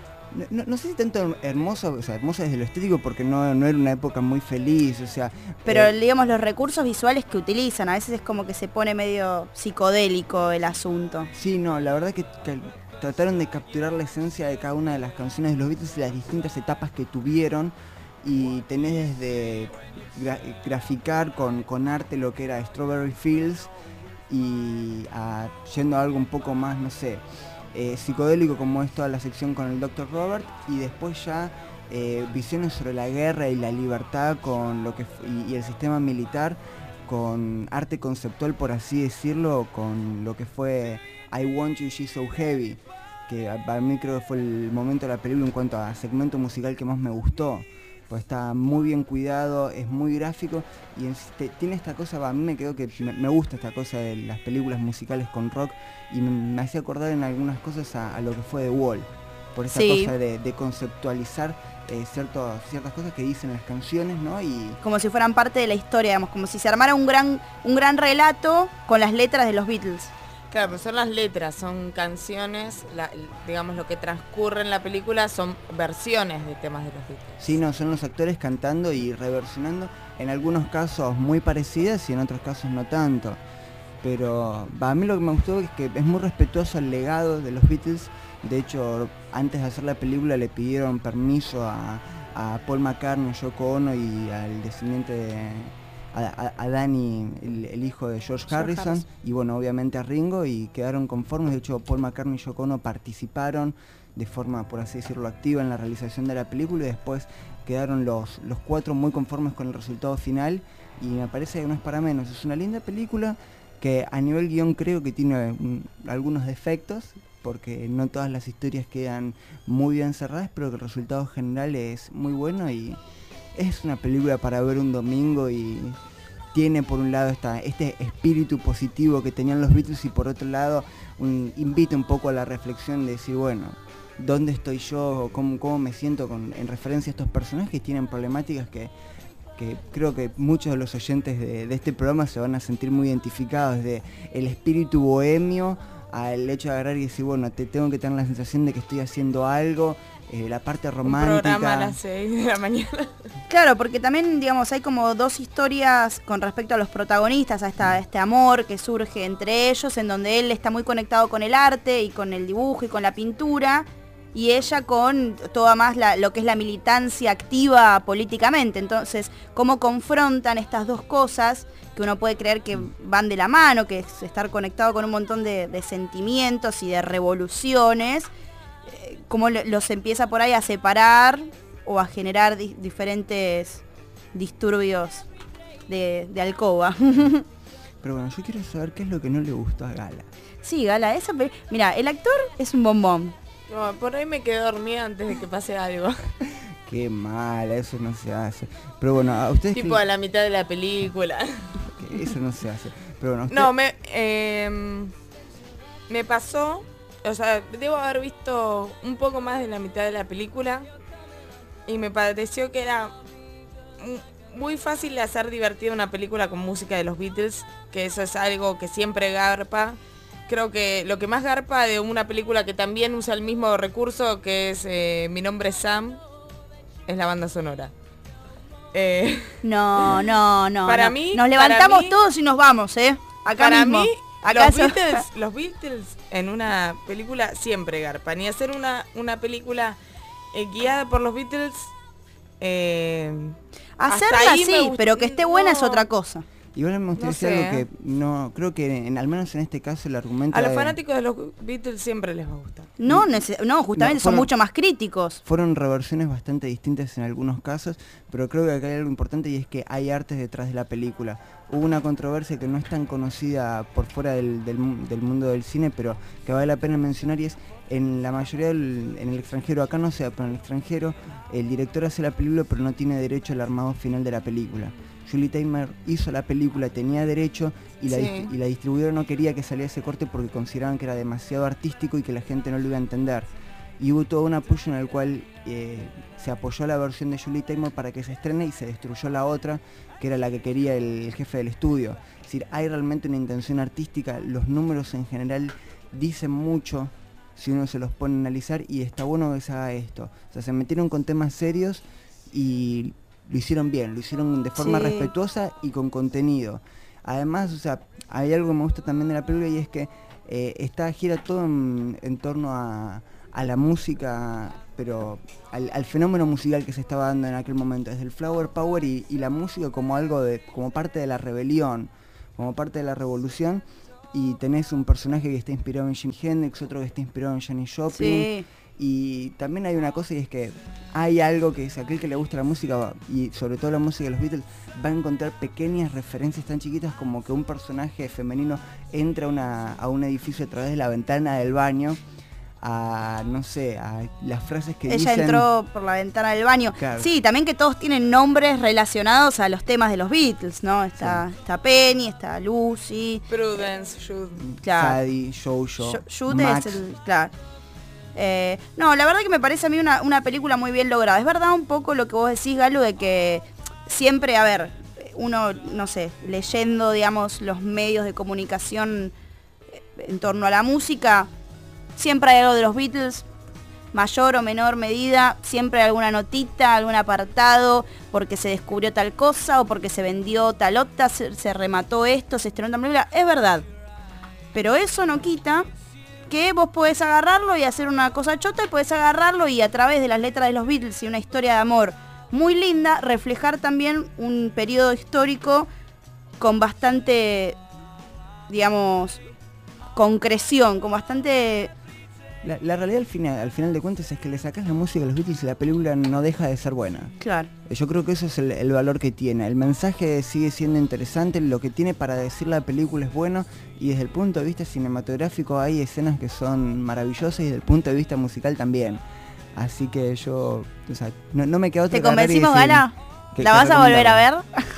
No sé si tanto hermosa, o sea, hermosa desde lo estético porque no era una época muy feliz, o sea... Pero digamos los recursos visuales que utilizan, a veces es como que se pone medio psicodélico el asunto. Sí, no, la verdad que trataron de capturar la esencia de cada una de las canciones de los Beatles y las distintas etapas que tuvieron y tenés desde graficar con arte lo que era Strawberry Fields y yendo a algo un poco más, no sé... psicodélico como es toda la sección con el Dr. Robert y después ya visiones sobre la guerra y la libertad con lo que y el sistema militar con arte conceptual por así decirlo con lo que fue I Want You She's So Heavy que para mí creo que fue el momento de la película en cuanto a segmento musical que más me gustó pues está muy bien cuidado, es muy gráfico y tiene esta cosa, a mí me quedó que me gusta esta cosa de las películas musicales con rock y me hacía acordar en algunas cosas a lo que fue The Wall, por esa sí. cosa de conceptualizar ciertas cosas que dicen las canciones, ¿no? Y como si fueran parte de la historia, digamos, como si se armara un gran relato con las letras de los Beatles. Claro, pues son las letras, son canciones, digamos lo que transcurre en la película son versiones de temas de los Beatles. Sí, no, son los actores cantando y reversionando, en algunos casos muy parecidas y en otros casos no tanto. Pero a mí lo que me gustó es que es muy respetuoso al legado de los Beatles. De hecho, antes de hacer la película le pidieron permiso a Paul McCartney, Yoko Ono y al descendiente de... a Danny, el hijo de George Harrison, y bueno, obviamente a Ringo, y quedaron conformes. De hecho, Paul McCartney y Yoko Ono participaron de forma, por así decirlo, activa en la realización de la película, y después quedaron los cuatro muy conformes con el resultado final, y me parece que no es para menos. Es una linda película que a nivel guión creo que tiene algunos defectos, porque no todas las historias quedan muy bien cerradas, pero que el resultado general es muy bueno y... es una película para ver un domingo y tiene por un lado este espíritu positivo que tenían los Beatles y por otro lado invita un poco a la reflexión de decir, bueno, ¿dónde estoy yo? ¿Cómo me siento en referencia a estos personajes que tienen problemáticas que creo que muchos de los oyentes de este programa se van a sentir muy identificados, desde el espíritu bohemio al hecho de agarrar y decir, bueno, tengo que tener la sensación de que estoy haciendo algo, la parte romántica. Un programa a las 6 de la mañana. Claro, porque también, digamos, hay como dos historias con respecto a los protagonistas, a este amor que surge entre ellos, en donde él está muy conectado con el arte y con el dibujo y con la pintura, y ella con toda más lo que es la militancia activa políticamente. Entonces, cómo confrontan estas dos cosas, que uno puede creer que van de la mano, que es estar conectado con un montón de sentimientos y de revoluciones, cómo los empieza por ahí a separar o a generar diferentes disturbios de alcoba. Pero bueno, yo quiero saber qué es lo que no le gustó a Gala. Sí, Gala, mira, el actor es un bombón. No, por ahí me quedé dormida antes de que pase algo. Qué mala, eso no se hace. Pero bueno, a ustedes... Tipo a la mitad de la película. Eso no se hace. Pero bueno, no, me pasó... o sea, debo haber visto un poco más de la mitad de la película y me pareció que era muy fácil de hacer divertida una película con música de los Beatles, que eso es algo que siempre garpa. Creo que lo que más garpa de una película que también usa el mismo recurso, que es Mi nombre es Sam, es la banda sonora. No. Para no. mí, nos levantamos para mí, todos y nos vamos, Acá para mismo. mí, Acá los Beatles en una película siempre garpan. Y hacer una película guiada por los Beatles... hacerla hasta ahí sí, pero que esté buena es otra cosa. Igual me gustaría No decir sé, algo que no creo que al menos en este caso el argumento A los fanáticos de los Beatles siempre les va a gustar. No, justamente son fueron- mucho más críticos. fueron reversiones bastante distintas en algunos casos, pero creo que acá hay algo importante y es que hay artes detrás de la película. Hubo una controversia que no es tan conocida por fuera del mundo del cine, pero que vale la pena mencionar, y es en la mayoría en el extranjero, acá no sé, pero en el extranjero el director hace la película pero no tiene derecho al armado final de la película. Julie Taymor hizo la película, tenía derecho y la distribuidora no quería que saliera ese corte porque consideraban que era demasiado artístico y que la gente no lo iba a entender. Y hubo todo un apoyo en el cual se apoyó la versión de Julie Taymor para que se estrene y se destruyó la otra, que era la que quería el jefe del estudio. Es decir, hay realmente una intención artística, los números en general dicen mucho si uno se los pone a analizar, y está bueno que se haga esto. O sea, se metieron con temas serios y lo hicieron bien, lo hicieron de forma respetuosa y con contenido. Además, o sea, hay algo que me gusta también de la película, y es que gira todo en torno a la música, pero al fenómeno musical que se estaba dando en aquel momento, desde el Flower Power y la música como como parte de la rebelión, como parte de la revolución. Y tenés un personaje que está inspirado en Jimi Hendrix, otro que está inspirado en Janis Joplin. Sí. Y también hay una cosa, y es que hay algo que es aquel que le gusta la música, y sobre todo la música de los Beatles, va a encontrar pequeñas referencias tan chiquitas como que un personaje femenino entra a un edificio a través de la ventana del baño, a las frases que Ella dicen. entró por la ventana del baño. Claro. Sí, también que todos tienen nombres relacionados a los temas de los Beatles, ¿no? Está Penny, está Lucy. Prudence, Jude. Claro. Sadie, Jojo, Jude Max. es claro. No, la verdad que me parece a mí una película muy bien lograda. Es verdad un poco lo que vos decís, Galo, de que siempre, a ver, uno, no sé, leyendo, digamos, los medios de comunicación en torno a la música, siempre hay algo de los Beatles, mayor o menor medida, siempre hay alguna notita, algún apartado, porque se descubrió tal cosa, o porque se vendió tal otra, se remató esto, se estrenó tal película. Es verdad, pero eso no quita que vos podés agarrarlo y hacer una cosa chota, y podés agarrarlo y a través de las letras de los Beatles y una historia de amor muy linda, reflejar también un periodo histórico con bastante, digamos, concreción, con bastante... La realidad al final de cuentas es que le sacás la música a los Beatles y la película no deja de ser buena. Claro. Yo creo que eso es el valor que tiene. El mensaje sigue siendo interesante, lo que tiene para decir la película es bueno, y desde el punto de vista cinematográfico hay escenas que son maravillosas, y desde el punto de vista musical también. Así que yo, o sea, no me queda otra. ¿Te convencimos, Gala? ¿La vas a volver a ver?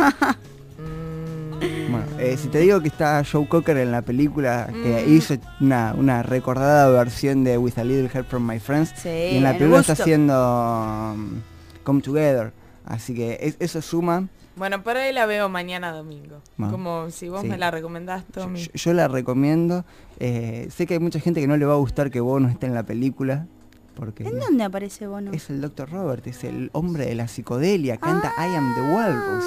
Bueno, si te digo que está Joe Cocker en la película, que hizo una recordada versión de With a Little Help from My Friends, Sí, y en la el película gusto. está haciendo Come Together, así que eso suma. Bueno, por ahí la veo mañana domingo. Bueno, Como si vos sí. me la recomendás, Tommy. Yo la recomiendo. Sé que hay mucha gente que no le va a gustar que Bono esté en la película, porque ¿En dónde aparece Bono? es el Dr. Robert, es el hombre de la psicodelia, canta I Am the Walrus.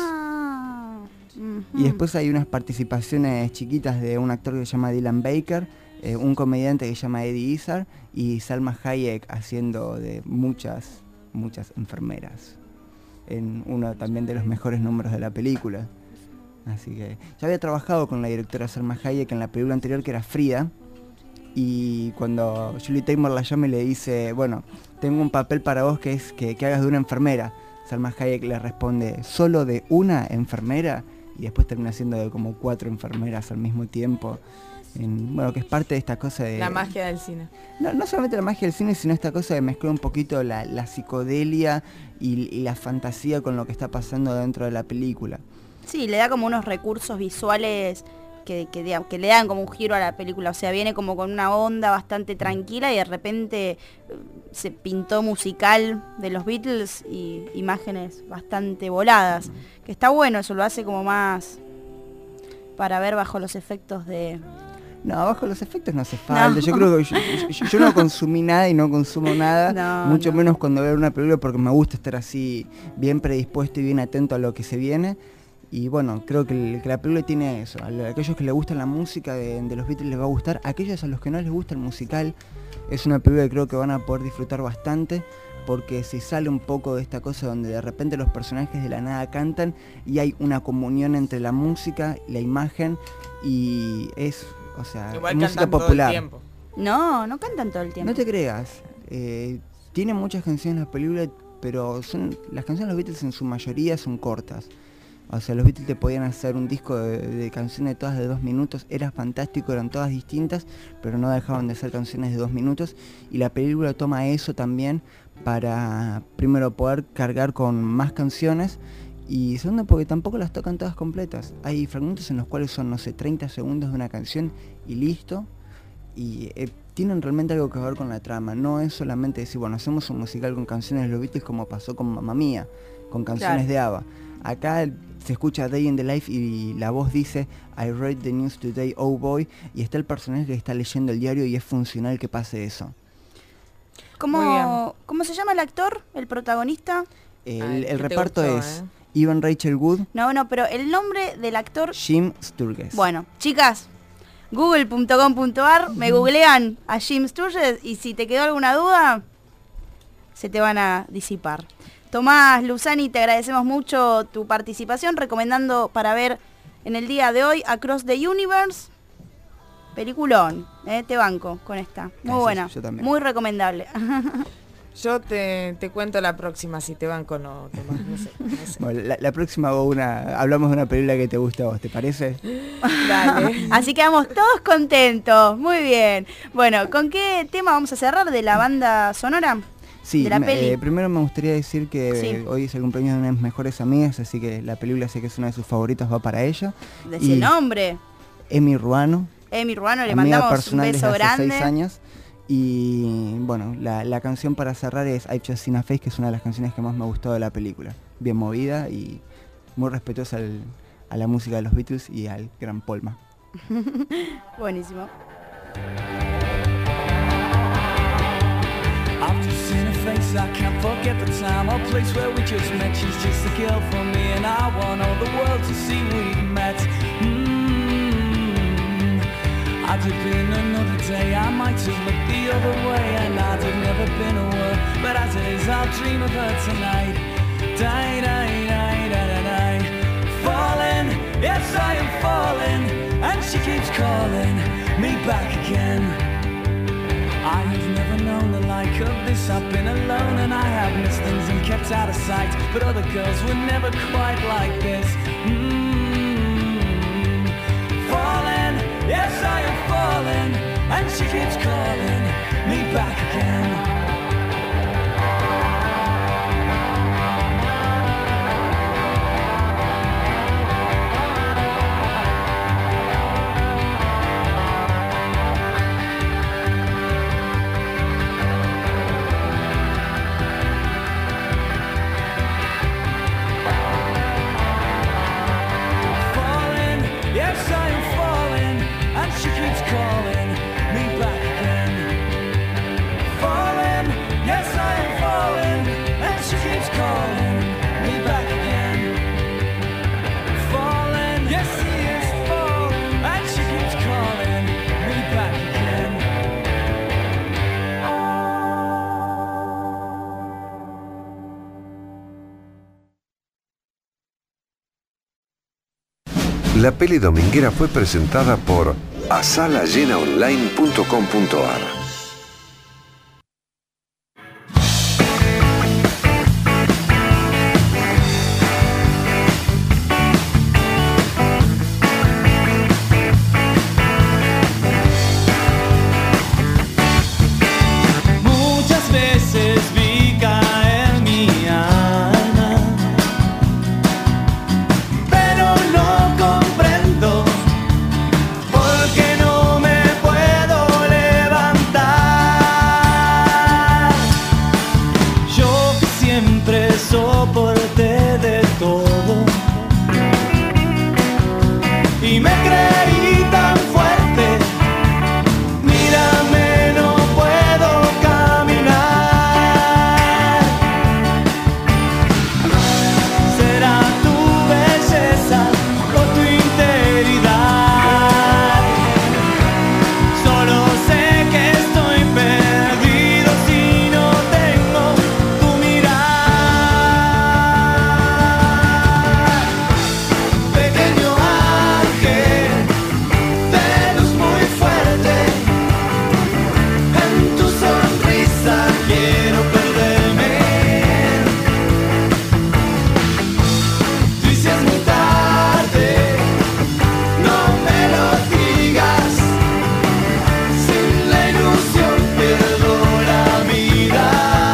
Y después hay unas participaciones chiquitas de un actor que se llama Dylan Baker, un comediante que se llama Eddie Izzard, y Salma Hayek haciendo de muchas enfermeras, en uno también de los mejores números de la película. Así que ya había trabajado con la directora Salma Hayek en la película anterior, que era Frida, y cuando Julie Taymor la llama y le dice, bueno, tengo un papel para vos que es que hagas de una enfermera, Salma Hayek le responde, ¿solo de una enfermera? Y después termina siendo de como 4 enfermeras al mismo tiempo. Bueno, que es parte de esta cosa de... La magia del cine. No solamente la magia del cine, sino esta cosa de mezclar un poquito la psicodelia y la fantasía con lo que está pasando dentro de la película. Sí, le da como unos recursos visuales que le dan como un giro a la película. O sea, viene como con una onda bastante tranquila y de repente se pintó musical de los Beatles y imágenes bastante voladas. Que está bueno, eso lo hace como más para ver bajo los efectos de... No, bajo los efectos no hace falta. Yo creo que yo no consumí nada y no consumo nada, mucho menos cuando veo una película, porque me gusta estar así bien predispuesto y bien atento a lo que se viene. Y bueno, creo que la película tiene eso. A aquellos que les gusta la música de los Beatles les va a gustar. A aquellos a los que no les gusta el musical, es una película que creo que van a poder disfrutar bastante, porque se sale un poco de esta cosa donde de repente los personajes de la nada cantan y hay una comunión entre la música y la imagen, y es, o sea, igual música popular. Todo el tiempo. No cantan todo el tiempo. No te creas. Tiene muchas canciones la película, pero las canciones de los Beatles en su mayoría son cortas. O sea, los Beatles te podían hacer un disco de canciones todas de 2 minutos, era fantástico, eran todas distintas, pero no dejaban de ser canciones de 2 minutos, y la película toma eso también para, primero, poder cargar con más canciones, y segundo, porque tampoco las tocan todas completas. Hay fragmentos en los cuales son, no sé, 30 segundos de una canción y listo, y tienen realmente algo que ver con la trama. No es solamente decir, bueno, hacemos un musical con canciones de los Beatles como pasó con Mamma Mía, con canciones de ABBA. Acá se escucha Day in the Life y la voz dice I read the news today, oh boy, y está el personaje que está leyendo el diario y es funcional que pase eso. ¿Cómo se llama el actor, el protagonista? El reparto es Evan Rachel Wood. No, pero el nombre del actor... Jim Sturgess. Bueno, chicas, google.com.ar, me googlean a Jim Sturgess y si te quedó alguna duda, se te van a disipar. Tomás Luzani, te agradecemos mucho tu participación, recomendando para ver en el día de hoy Across the Universe, peliculón, te banco con esta, muy gracias, buena, yo también. muy recomendable. Yo te cuento la próxima, si te banco o no, Tomás, no sé. Bueno, la próxima hablamos de una película que te gusta a vos, ¿te parece? Dale. Así que vamos todos contentos, muy bien. Bueno, ¿con qué tema vamos a cerrar de la banda sonora? Sí, de la peli. Primero me gustaría decir que hoy es el cumpleaños de una de mis mejores amigas, así que la película sé que es una de sus favoritas, va para ella. Decí el nombre. Emi Ruano. Emi Ruano, le mandamos un beso desde grande. Hace 6 años. Y bueno, la canción para cerrar es I've Just Seen a Face, que es una de las canciones que más me gustó de la película. Bien movida y muy respetuosa a la música de los Beatles y al gran Paul. Buenísimo. I've just seen her face, I can't forget the time or place where we just met. She's just a girl for me and I want all the world to see we've met. I'd have been another day, I might have looked the other way, and I'd have never been a word. But as it is, I'll dream of her tonight. Die, die, die, die, die, die. Falling, yes I am falling, and she keeps calling me back again. I have never known the like of this. I've been alone and I have missed things and kept out of sight, but other girls were never quite like this. Falling, yes I am falling, and she keeps calling me back again. She keeps calling me back again. Falling, yes I am falling, and she keeps calling me back again. Falling, yes he is falling, and she keeps calling me back again. La peli dominguera fue presentada por asalayenaonline.com.ar. Muchas veces vi caer mi alma, pero no comprendo siempre soporté de todo y me creí tan fuerte. Mírame, no puedo caminar. Será tu belleza o tu integridad. Solo sé que estoy perdido si no tengo tu mirar. Pequeño ángel de luz muy fuerte, en tu sonrisa quiero perderme. Y si es muy tarde, no me lo digas. Sin la ilusión pierdo la vida.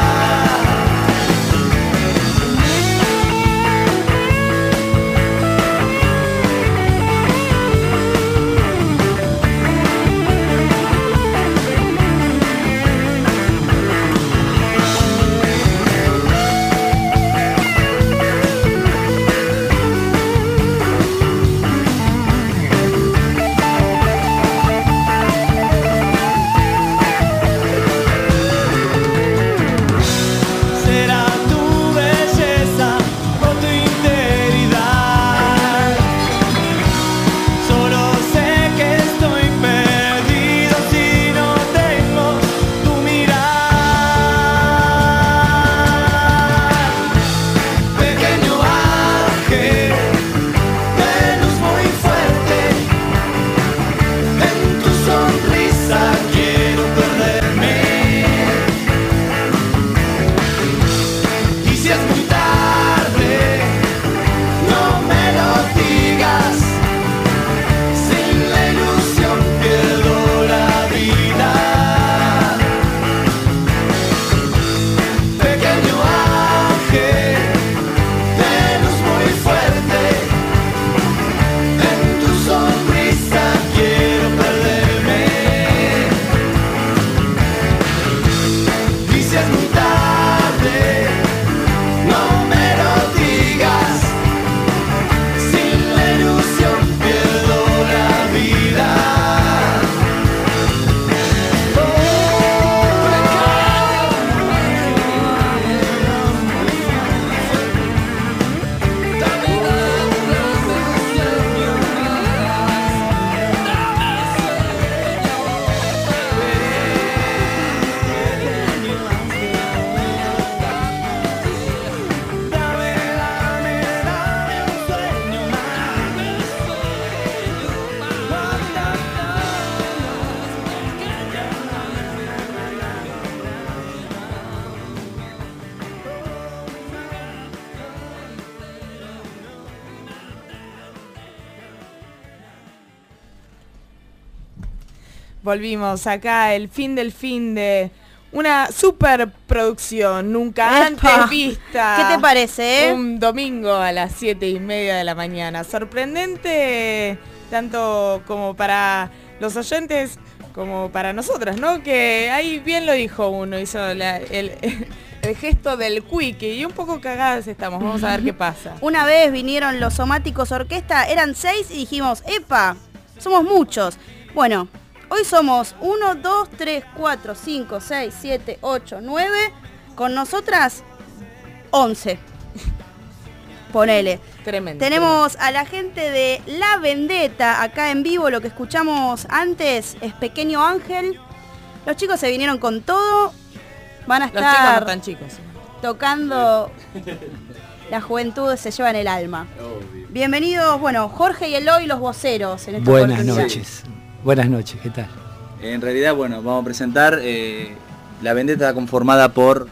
Será tu belleza o tu integridad. Solo sé que estoy perdido si no tengo tu mirar. Pequeño ángel de luz muy fuerte, en tu sonrisa quiero perderme. Y si es muy tarde, no me lo digas. Sin la ilusión pierdo la vida. Pequeño ángel de luz muy fuerte, en tu sonrisa quiero perderme. Y si es muy tarde, no me lo digas. Sin la ilusión pierdo la vida. Volvimos acá, el fin del fin de una superproducción nunca ¡Epa! antes vista. ¿Qué te parece, Un domingo a las 7:30 de la mañana. Sorprendente tanto como para los oyentes como para nosotras, ¿no? Que ahí bien lo dijo uno, hizo el gesto del quickie y un poco cagadas estamos. Vamos a ver qué pasa. Una vez vinieron los Somáticos Orquesta, eran 6 y dijimos, ¡epa! Somos muchos. Bueno, hoy somos 1, 2, 3, 4, 5, 6, 7, 8, 9. Con nosotras, 11. Ponele. Tremendo. Tenemos a la gente de La Vendetta acá en vivo. Lo que escuchamos antes es Pequeño Ángel. Los chicos se vinieron con todo. Van a Los chicos no estar están chicos. tocando. La juventud se lleva en el alma. Bienvenidos, bueno, Jorge y Eloy, los voceros en esta Buenas oportunidad. noches. Buenas noches, ¿qué tal? En realidad, bueno, vamos a presentar La Vendetta conformada por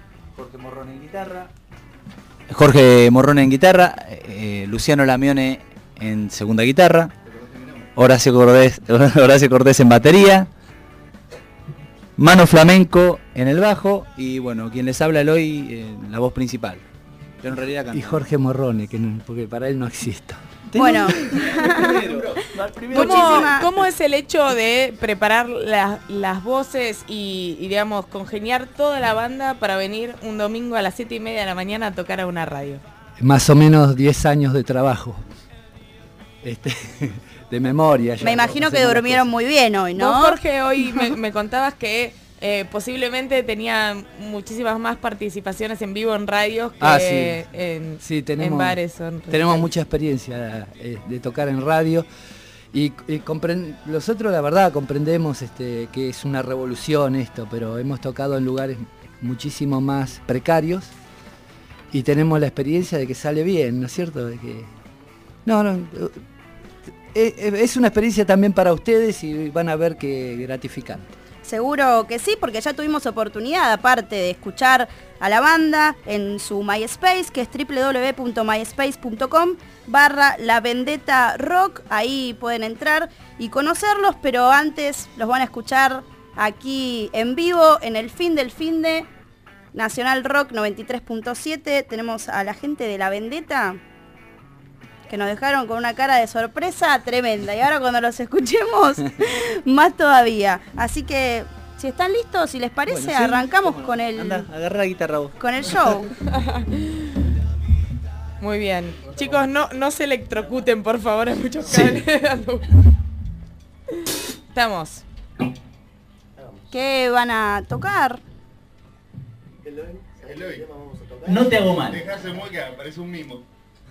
Jorge Morrone en guitarra, Luciano Lamione en segunda guitarra, Horacio Cortés en batería, Mano Flamenco en el bajo y bueno, quien les habla Eloy en la voz principal. Yo en realidad canto. Y Jorge Morrone, porque para él no existo. Bueno, ¿Cómo es el hecho de preparar las voces y, digamos, congeniar toda la banda para venir un domingo a las 7:30 de la mañana a tocar a una radio? Más o menos 10 años de trabajo. De memoria. Me imagino que durmieron muy bien hoy, ¿no? Vos, Jorge, hoy me contabas que posiblemente tenía muchísimas más participaciones en vivo en radios que en bares. Tenemos mucha experiencia de tocar en radio y nosotros la verdad comprendemos que es una revolución esto, pero hemos tocado en lugares muchísimo más precarios y tenemos la experiencia de que sale bien, ¿no es cierto? De que es una experiencia también para ustedes y van a ver que gratificante. Seguro que sí, porque ya tuvimos oportunidad, aparte de escuchar a la banda en su MySpace, que es www.myspace.com/La Vendetta Rock. Ahí pueden entrar y conocerlos, pero antes los van a escuchar aquí en vivo, en el fin del fin de Nacional Rock 93.7. Tenemos a la gente de La Vendetta, que nos dejaron con una cara de sorpresa tremenda. Y ahora cuando los escuchemos, más todavía. Así que, si están listos, si les parece, bueno, sí, arrancamos con el... Anda, agarra la guitarra vos. Con el show. Muy bien. Chicos, no se electrocuten, por favor, hay muchos cables. Estamos. ¿Qué van a tocar? No te hago mal. Dejarse mueca, parece un mimo.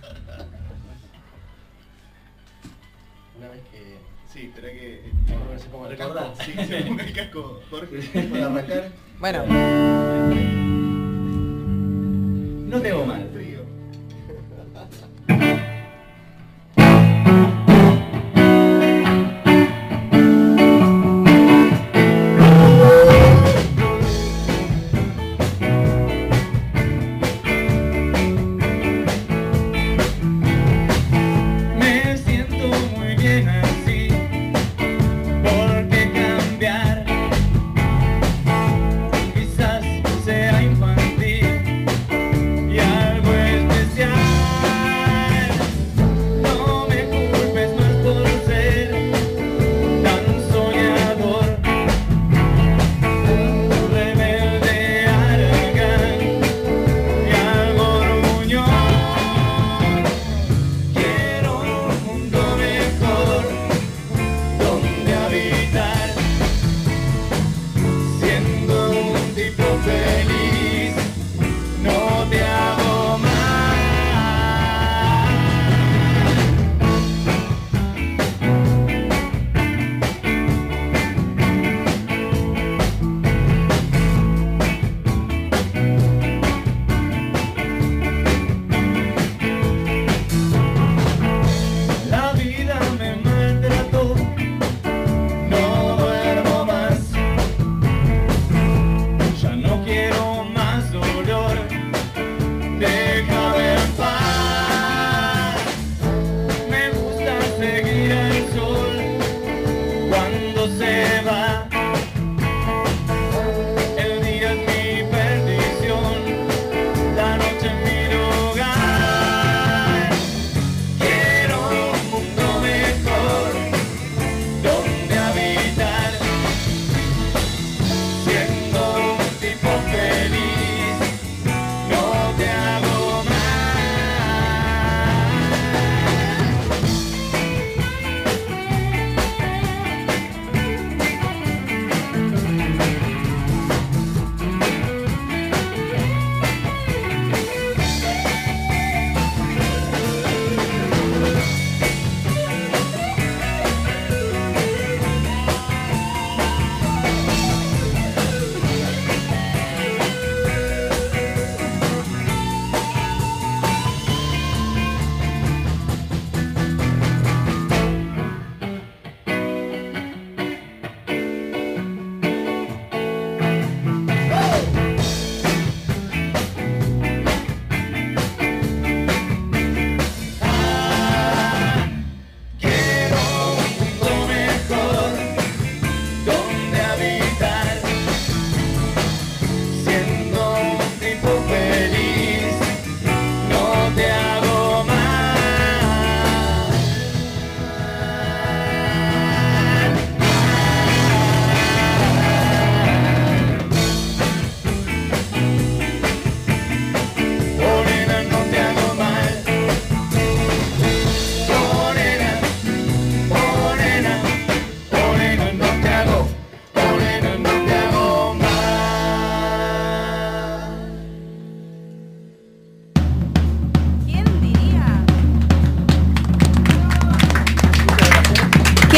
Una vez que... Sí, espera que... se ponga el casco. Sí, se ponga el casco, Jorge, para arrancar. Bueno. No te hago mal. Algo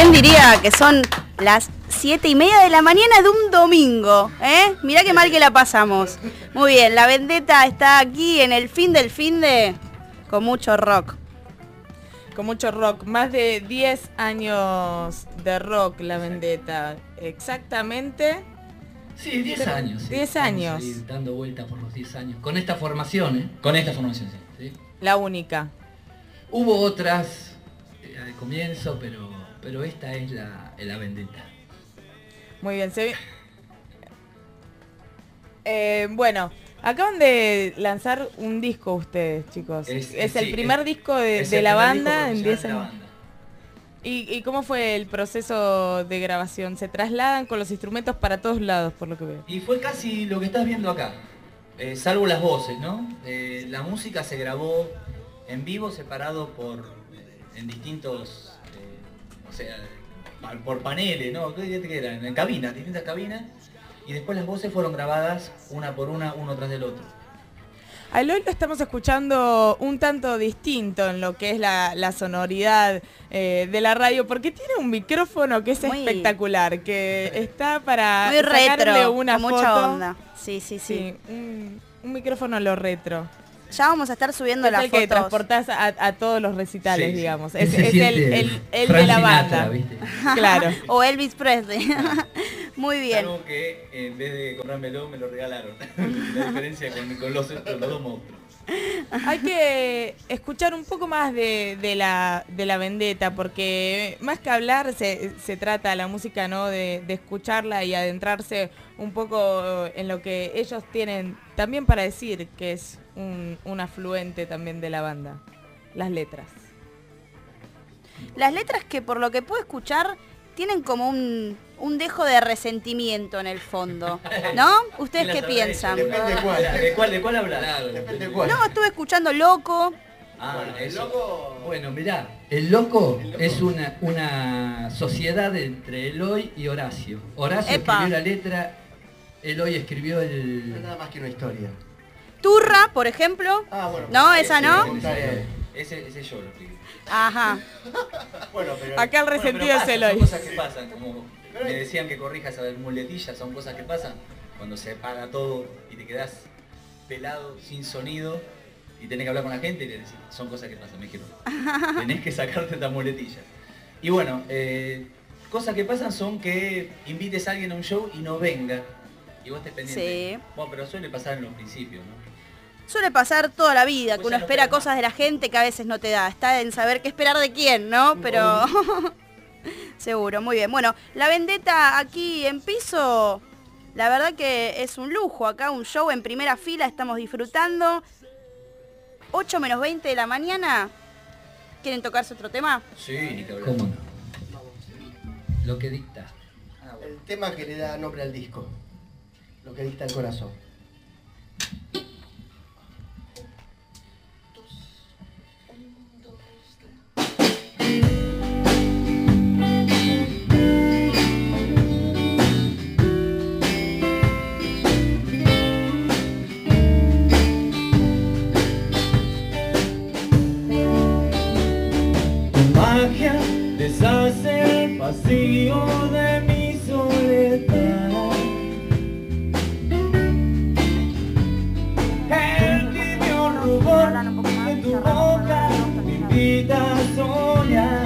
¿Quién diría que son las 7:30 de la mañana de un domingo? Mirá qué mal que la pasamos. Muy bien, La Vendetta está aquí en el fin del fin de... con mucho rock. Con mucho rock, más de 10 años de rock La Vendetta, exactamente. Sí, 10 años. 10 años. Vamos a ir dando vuelta por los 10 años. Con esta formación, Con esta formación, sí. La única. Hubo otras al comienzo, pero esta es la Vendetta. Muy bien, bueno, acaban de lanzar un disco ustedes, chicos. Es el primer disco de la banda en 10 años. ¿Y cómo fue el proceso de grabación? ¿Se trasladan con los instrumentos para todos lados, por lo que veo? Y fue casi lo que estás viendo acá, salvo las voces, ¿no? La música se grabó en vivo, separado en distintos, o sea, por paneles, ¿no? ¿Qué eran? En cabinas, distintas cabinas. Y después las voces fueron grabadas una por una, uno tras del otro. A Eloy lo estamos escuchando un tanto distinto en lo que es la sonoridad de la radio, porque tiene un micrófono que es espectacular, que está para muy sacarle retro, una con foto. Mucha onda. Sí. Un micrófono a lo retro. Ya vamos a estar subiendo es las el fotos. que transportás a todos los recitales, digamos. Es el de la banda. ¿Viste? Claro. O Elvis Presley. Muy bien. Algo que en vez de comprármelo, me lo regalaron. La diferencia con los dos monstruos. Hay que escuchar un poco más de la Vendetta, porque más que hablar se trata la música, ¿no? De escucharla y adentrarse un poco en lo que ellos tienen también para decir, que es un afluente también de la banda, las letras. Las letras que por lo que puedo escuchar tienen como un dejo de resentimiento en el fondo, ¿no? ¿Ustedes qué piensan? Depende de cuál. ¿De cuál hablar? Depende de cuál. No, estuve escuchando Loco. El loco. Bueno, mirá, el loco es una sociedad entre Eloy y Horacio. Horacio escribió la letra, Eloy escribió el... No es nada más que una historia. Turra, por ejemplo. Bueno, no, esa no. Ese yo lo escribí. Ajá. Bueno, pero acá el resentido es Eloy. Son cosas que pasan, como me decían que corrija esa muletilla, son cosas que pasan cuando se apaga todo y te quedás pelado, sin sonido, y tenés que hablar con la gente y le decís, son cosas que pasan, me dijeron. Tenés que sacarte esta muletilla. Y bueno, cosas que pasan son que invites a alguien a un show y no venga, y vos estés pendiente. Sí. Bueno, pero suele pasar en los principios, ¿no? Suele pasar toda la vida, que uno espera cosas de la gente que a veces no te da. Está en saber qué esperar de quién, ¿no? Pero... seguro, muy bien. Bueno, La Vendetta aquí en piso, la verdad que es un lujo. Acá un show en primera fila, estamos disfrutando. 8 menos 20 de la mañana. ¿Quieren tocarse otro tema? Sí, ni que hablar. ¿Cómo no? Lo que dicta. el tema que le da nombre al disco, lo que dicta el corazón. Magia deshace el vacío de mi soledad. El tibio rubor de tu boca me invita a soñar.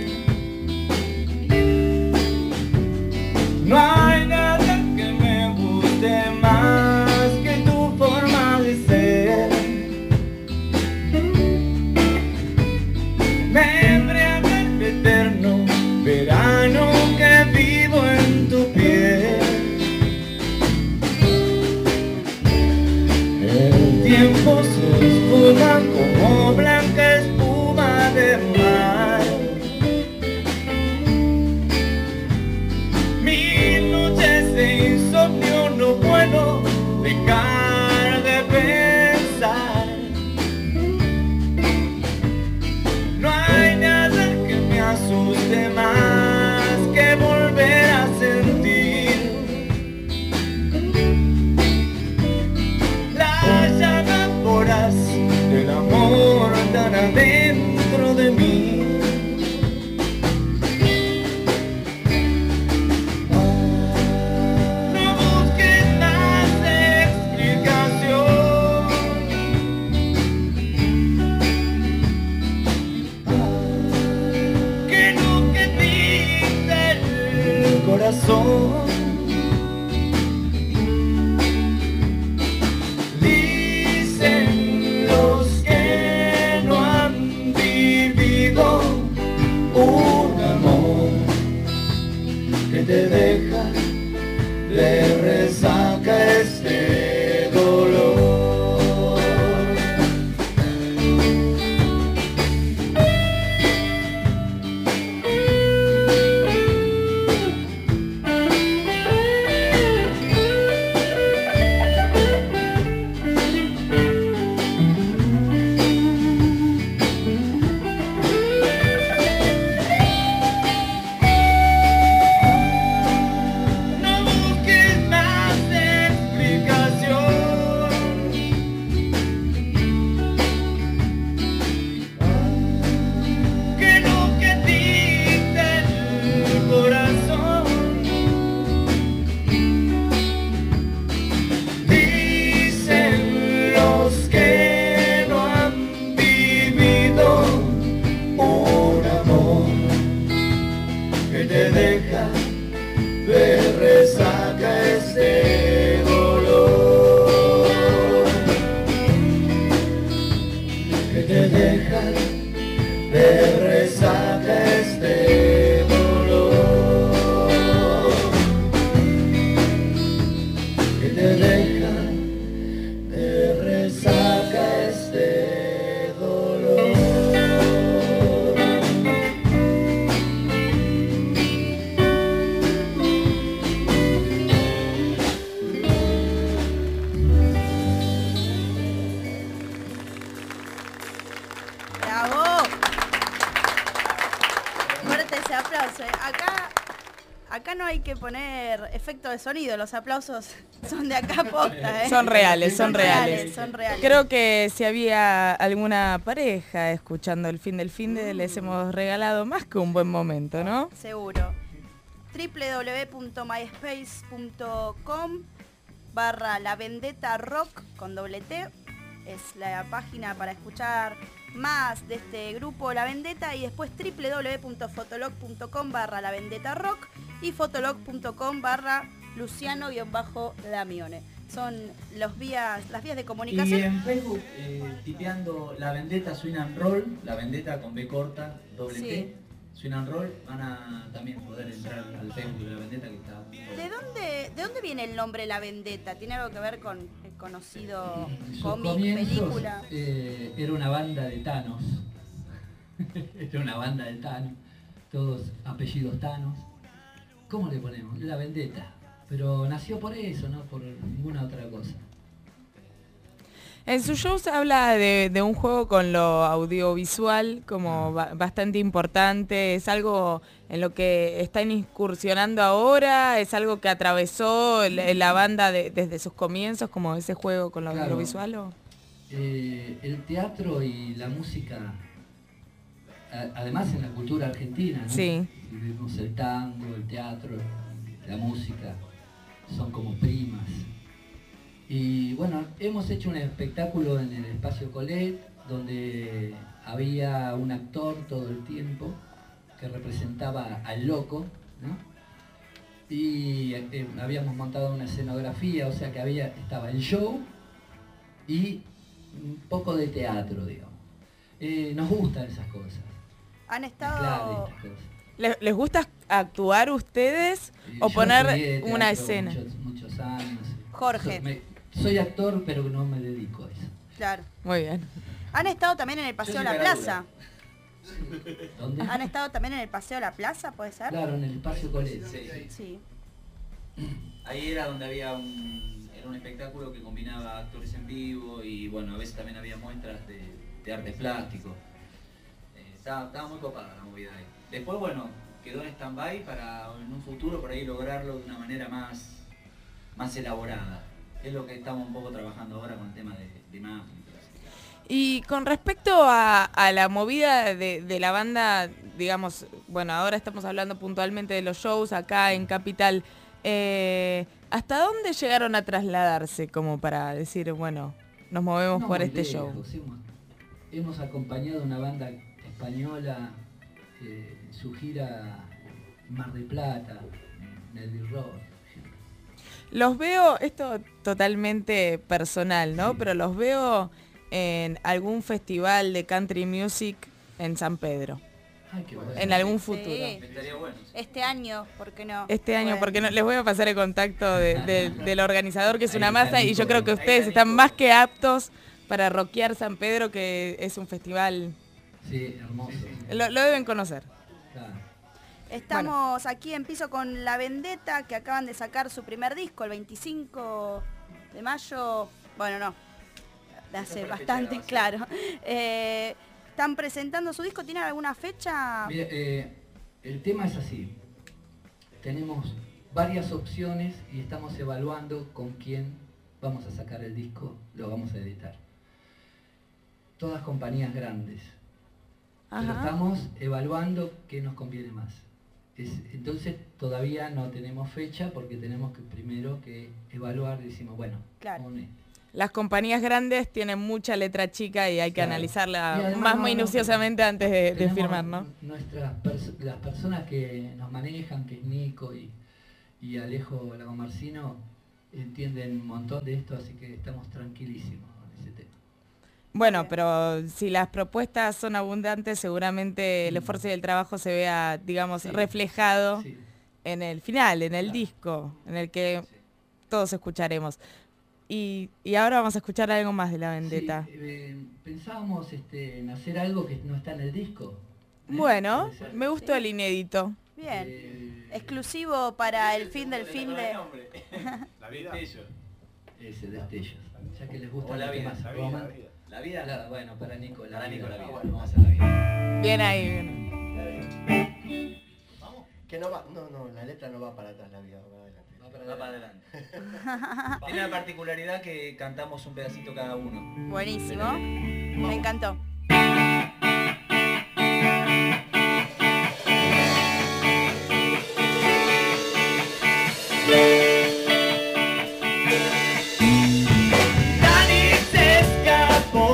No hay nada que me guste más que tu forma de ser. Me embriaga el eterno verano que vivo en tu piel. El tiempo se esfuma como blanca espuma de te deja de resaca este dolor. De sonido, los aplausos son de acá posta, ¿eh? Son reales, son reales. Son reales. Creo que si había alguna pareja escuchando el fin del fin de les hemos regalado más que un buen momento, ¿no? Seguro. www.myspace.com/La Vendetta Rock con doble T es la página para escuchar más de este grupo La Vendetta, y después www.fotolog.com/La Vendetta Rock y fotolog.com/Luciano-Damione. Son las vías de comunicación. Y en Facebook, tipeando La Vendetta Swing and Roll, La Vendetta con B corta, doble T, Swing and Roll, van a también poder entrar al Facebook de La Vendetta, que está... ¿De dónde viene el nombre La Vendetta? ¿Tiene algo que ver con el conocido Sus cómic, comienzos, película? Era una banda de Thanos. Era una banda de Thanos, todos apellidos Thanos. ¿Cómo le ponemos? La Vendetta. Pero nació por eso, no por ninguna otra cosa. En sus shows habla de un juego con lo audiovisual como bastante importante. ¿Es algo en lo que están incursionando ahora? ¿Es algo que atravesó la banda desde sus comienzos, como ese juego con lo audiovisual? ¿O? El teatro y la música, además en la cultura argentina, ¿no? Sí. Vivimos el tango, el teatro, la música, son como primas. Y bueno, hemos hecho un espectáculo en el Espacio Colette, donde había un actor todo el tiempo que representaba al loco, ¿no? Y habíamos montado una escenografía, o sea que estaba el show y un poco de teatro, digamos. Nos gustan esas cosas. Han estado... Estas cosas. ¿Les gusta actuar ustedes o poner una escena? Muchos años. Jorge. Soy actor, pero no me dedico a eso. Claro. Muy bien. Han estado también en el Paseo de la Plaza. ¿Dónde? ¿Han estado también en el Paseo de la Plaza, puede ser? Claro, en el Espacio Colette. Sí. Ahí era donde había un espectáculo que combinaba actores en vivo y bueno, a veces también había muestras de arte plástico. Estaba muy copada la movida ahí. Después, bueno, quedó en stand-by para en un futuro por ahí lograrlo de una manera más elaborada. Es lo que estamos un poco trabajando ahora con el tema de imagen. Y con respecto a la movida de la banda, digamos, bueno, ahora estamos hablando puntualmente de los shows acá en Capital. ¿Hasta dónde llegaron a trasladarse como para decir, bueno, nos movemos por este show? Hemos acompañado a una banda española, su gira Mar del Plata, Nelly Rock. Los veo, esto totalmente personal, ¿no? Sí. Pero los veo en algún festival de country music en San Pedro. en algún futuro. Sí. Este año, ¿por qué no? Este año, Bueno. porque no, les voy a pasar el contacto del organizador, que es una masa, y yo creo que ustedes están más que aptos para rockear San Pedro, que es un festival. Sí, hermoso. Lo deben conocer. Estamos aquí en piso con La Vendetta, que acaban de sacar su primer disco el 25 de mayo. Bueno, no, de hace bastante, claro. Están presentando su disco, ¿tienen alguna fecha? Mire, el tema es así. Tenemos varias opciones y estamos evaluando con quién vamos a sacar el disco, lo vamos a editar. Todas compañías grandes. Pero Ajá. estamos evaluando qué nos conviene más. Entonces todavía no tenemos fecha porque tenemos que primero que evaluar y decimos, bueno, Claro. con esto. Las compañías grandes tienen mucha letra chica y hay que Claro. analizarla Y además más no, minuciosamente antes de tenemos firmar, ¿no? Las personas que nos manejan, que es Nico y Alejo Lagomarcino, entienden un montón de esto, así que estamos tranquilísimos con ese tema. Bueno, pero si las propuestas son abundantes, seguramente el esfuerzo y el trabajo se vea, digamos, reflejado en el final, en el disco, en el que todos escucharemos. Y ahora vamos a escuchar algo más de La Vendetta. Sí, pensábamos en hacer algo que no está en el disco. Bueno, me gustó el inédito. Bien. Exclusivo para el fin del fin de... La vida. Ese, Destellos. Ya que les gusta O la los vida, temas la vida, Roma. la vida. La vida. Bueno, para Nico, la Para vida. Nico, la vida. Bueno, vamos a hacer la vida. Bien ahí, bien. Vamos. Que no va, no, la letra no va para atrás, la vida va para adelante. Va para adelante. Tiene la particularidad que cantamos un pedacito cada uno. Buenísimo. Me encantó. Dani se escapó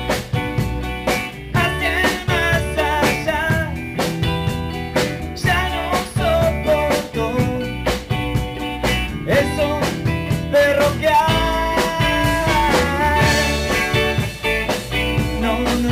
hacia el más allá, ya no soportó eso de rockear. No, no.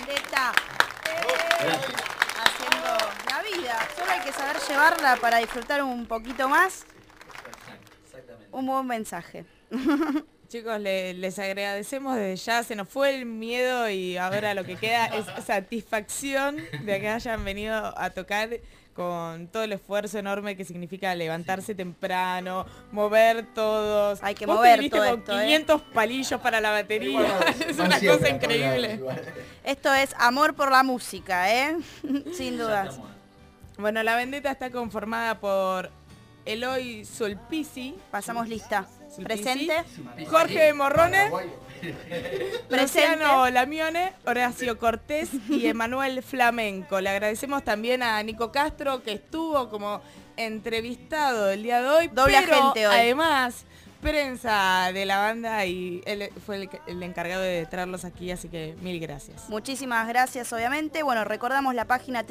Vendetta. Haciendo la vida. Solo hay que saber llevarla para disfrutar un poquito más. Un buen mensaje. Chicos, les agradecemos desde ya, se nos fue el miedo y ahora lo que queda es satisfacción de que hayan venido a tocar con todo el esfuerzo enorme que significa levantarse temprano, mover todos. Hay que Vos mover te viniste todo con esto, 500 palillos para la batería. Es una cosa increíble. Esto es amor por la música, sin dudas. Bueno, la Vendetta está conformada por Eloy Sulpici. Pasamos lista. Sulpici, Presente. Jorge Morrone. Presente. Luciano Lamione, Horacio Cortés y Emanuel Flamenco. Le agradecemos también a Nico Castro, que estuvo como entrevistado el día de hoy. Doble agente hoy. Además, prensa de la banda y él fue el encargado de traerlos aquí, así que mil gracias. Muchísimas gracias, obviamente. Bueno, recordamos la página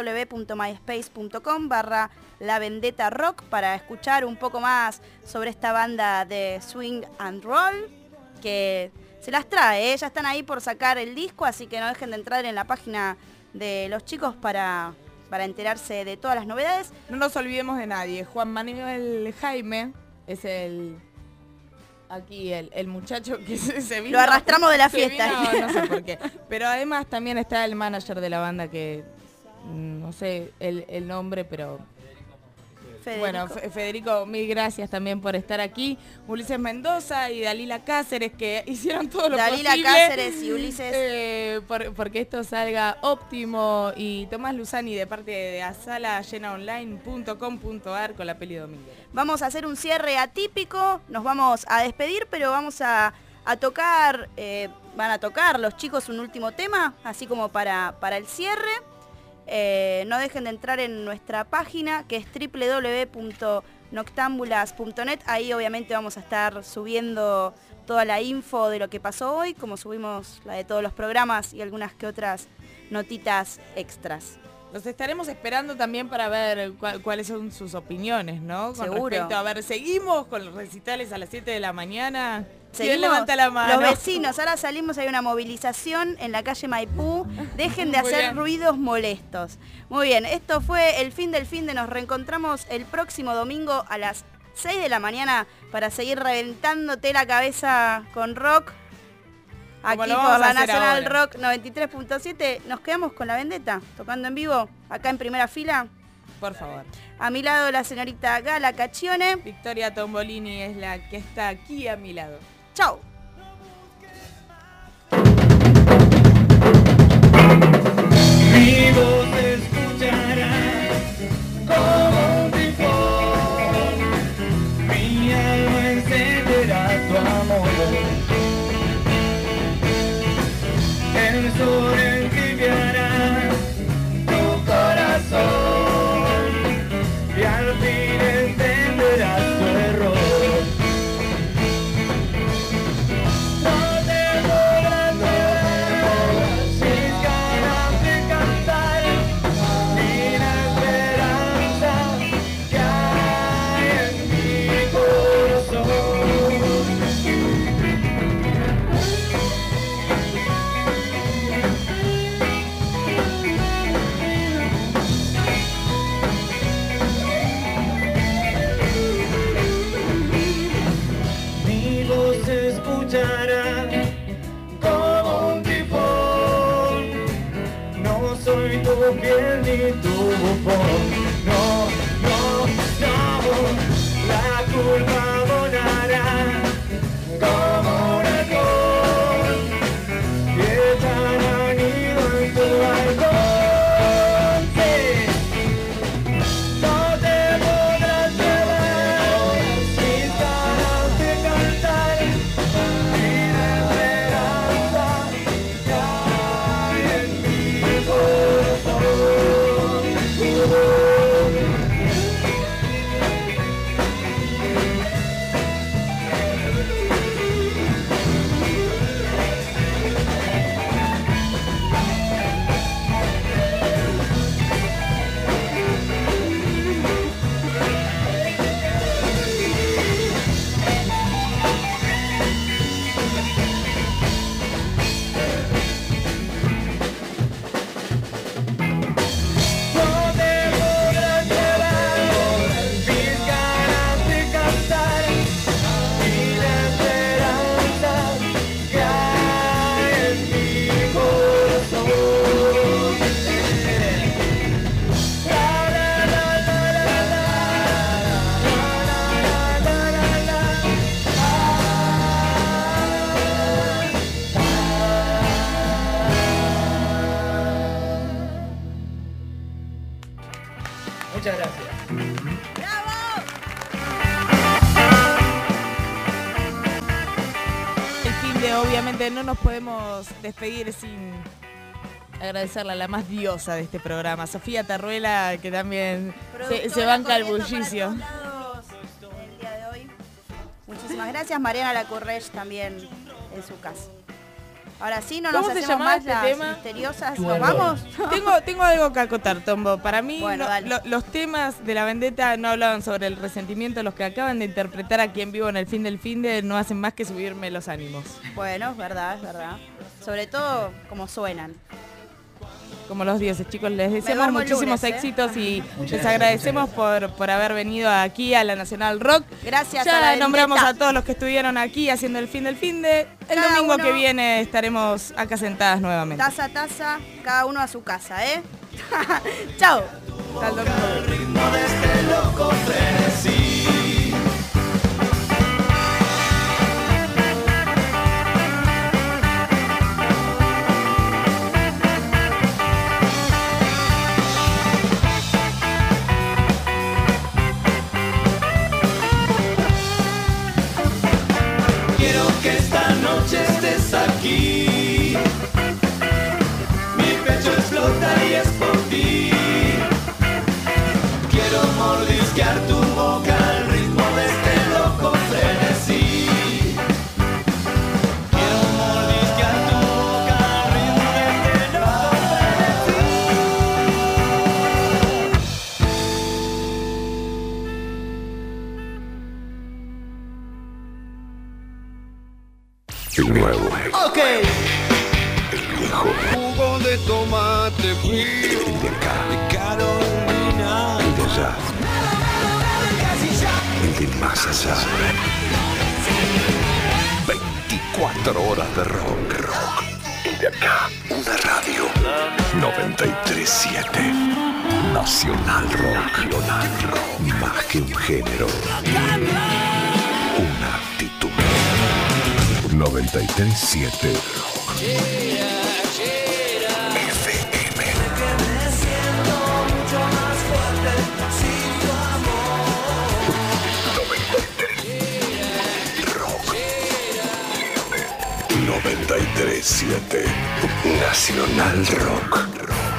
www.myspace.com/La Vendetta Rock para escuchar un poco más sobre esta banda de swing and roll que se las trae, ya están ahí por sacar el disco, así que no dejen de entrar en la página de los chicos para enterarse de todas las novedades. No nos olvidemos de nadie. Juan Manuel Jaime es el muchacho que se vino. Lo arrastramos de la fiesta. No sé por qué. Pero además también está el manager de la banda que no sé el nombre, pero Federico. Bueno, Federico, mil gracias también por estar aquí. Ulises Mendoza y Dalila Cáceres, que hicieron todo lo Dalila posible. Cáceres y Ulises. Porque esto salga óptimo. Y Tomás Luzani de parte de asalayenaonline.com.ar con la peli dominguera. Vamos a hacer un cierre atípico, nos vamos a despedir, pero vamos a tocar, van a tocar los chicos un último tema, así como para el cierre. No dejen de entrar en nuestra página que es www.noctambulas.net. Ahí obviamente vamos a estar subiendo toda la info de lo que pasó hoy, como subimos la de todos los programas y algunas que otras notitas extras. Los estaremos esperando también para ver cuáles son sus opiniones, ¿no? Con Seguro. respecto a ver, seguimos con los recitales a las 7 de la mañana. ¿Quién Seguimos, levanta la mano? los vecinos, ahora salimos, hay una movilización en la calle Maipú. Dejen de Muy hacer bien. ruidos molestos. Muy bien, esto fue el fin del fin de. Nos reencontramos el próximo domingo a las 6 de la mañana para seguir reventándote la cabeza con rock. Como Aquí lo por vamos a la hacer Nacional ahora. Rock 93.7. Nos quedamos con la Vendetta, tocando en vivo, acá en primera fila. Por favor. A mi lado la señorita Gala Caccione. Victoria Tombolini es la que está aquí a mi lado. Chau. Mi voz se escuchará como un tifón, mi alma encenderá tu amor. El sol entibiará tu corazón y al fin entenderás tu error. No te podrás ver mis ganas de cantar ni la esperanza que hay en mi corazón. Mi voz se escuchará como un tifón. No soy tu fiel ni tu bufón. No, no, no. La culpa volará como un halcón y echará nido en tu balcón. Sí. No te podrás llevar mis ganas de cantar ni la esperanza que hay en mi corazón. obviamente no nos podemos despedir sin agradecerle a la más diosa de este programa, Sofía Tarruela, que también se banca el bullicio. El día de hoy. Muchísimas gracias. Mariana Lacurrech también en su casa. Ahora sí, no nos ¿Cómo se hacemos llama más este las tema? misteriosas. ¿Nos vamos? Tengo algo que acotar, Tombo. Para mí, Bueno, dale. los temas de La Vendetta no hablaban sobre el resentimiento. Los que acaban de interpretar aquí en vivo en el fin del finde no hacen más que subirme los ánimos. Bueno, es verdad. Sobre todo como suenan. Como los dioses, chicos, les deseamos duermo el muchísimos lunes, éxitos y Muchas les gracias, agradecemos por haber venido aquí a la Nacional Rock. Gracias a Ya la nombramos Vendetta. a todos los que estuvieron aquí haciendo el fin del finde. El Cada domingo uno- que viene estaremos acá sentadas nuevamente. Taza a taza, cada uno a su casa, ¿eh? Chao. Hasta el domingo. Quiero que esta noche estés aquí. Mi pecho explota y es por ti. Quiero mordisquear tu boca al ritmo de este loco frenesí. Quiero mordisquear tu boca al ritmo de este loco El nuevo, Ok. el viejo, Jugo de tomate frío. el de acá, De Carolina. el de allá, el de más allá. 24 horas de rock. El de acá, una radio. 93.7. Nacional Rock. Más que un género. Una actitud. 93.7. FM. Rock. 93.7. Nacional Rock.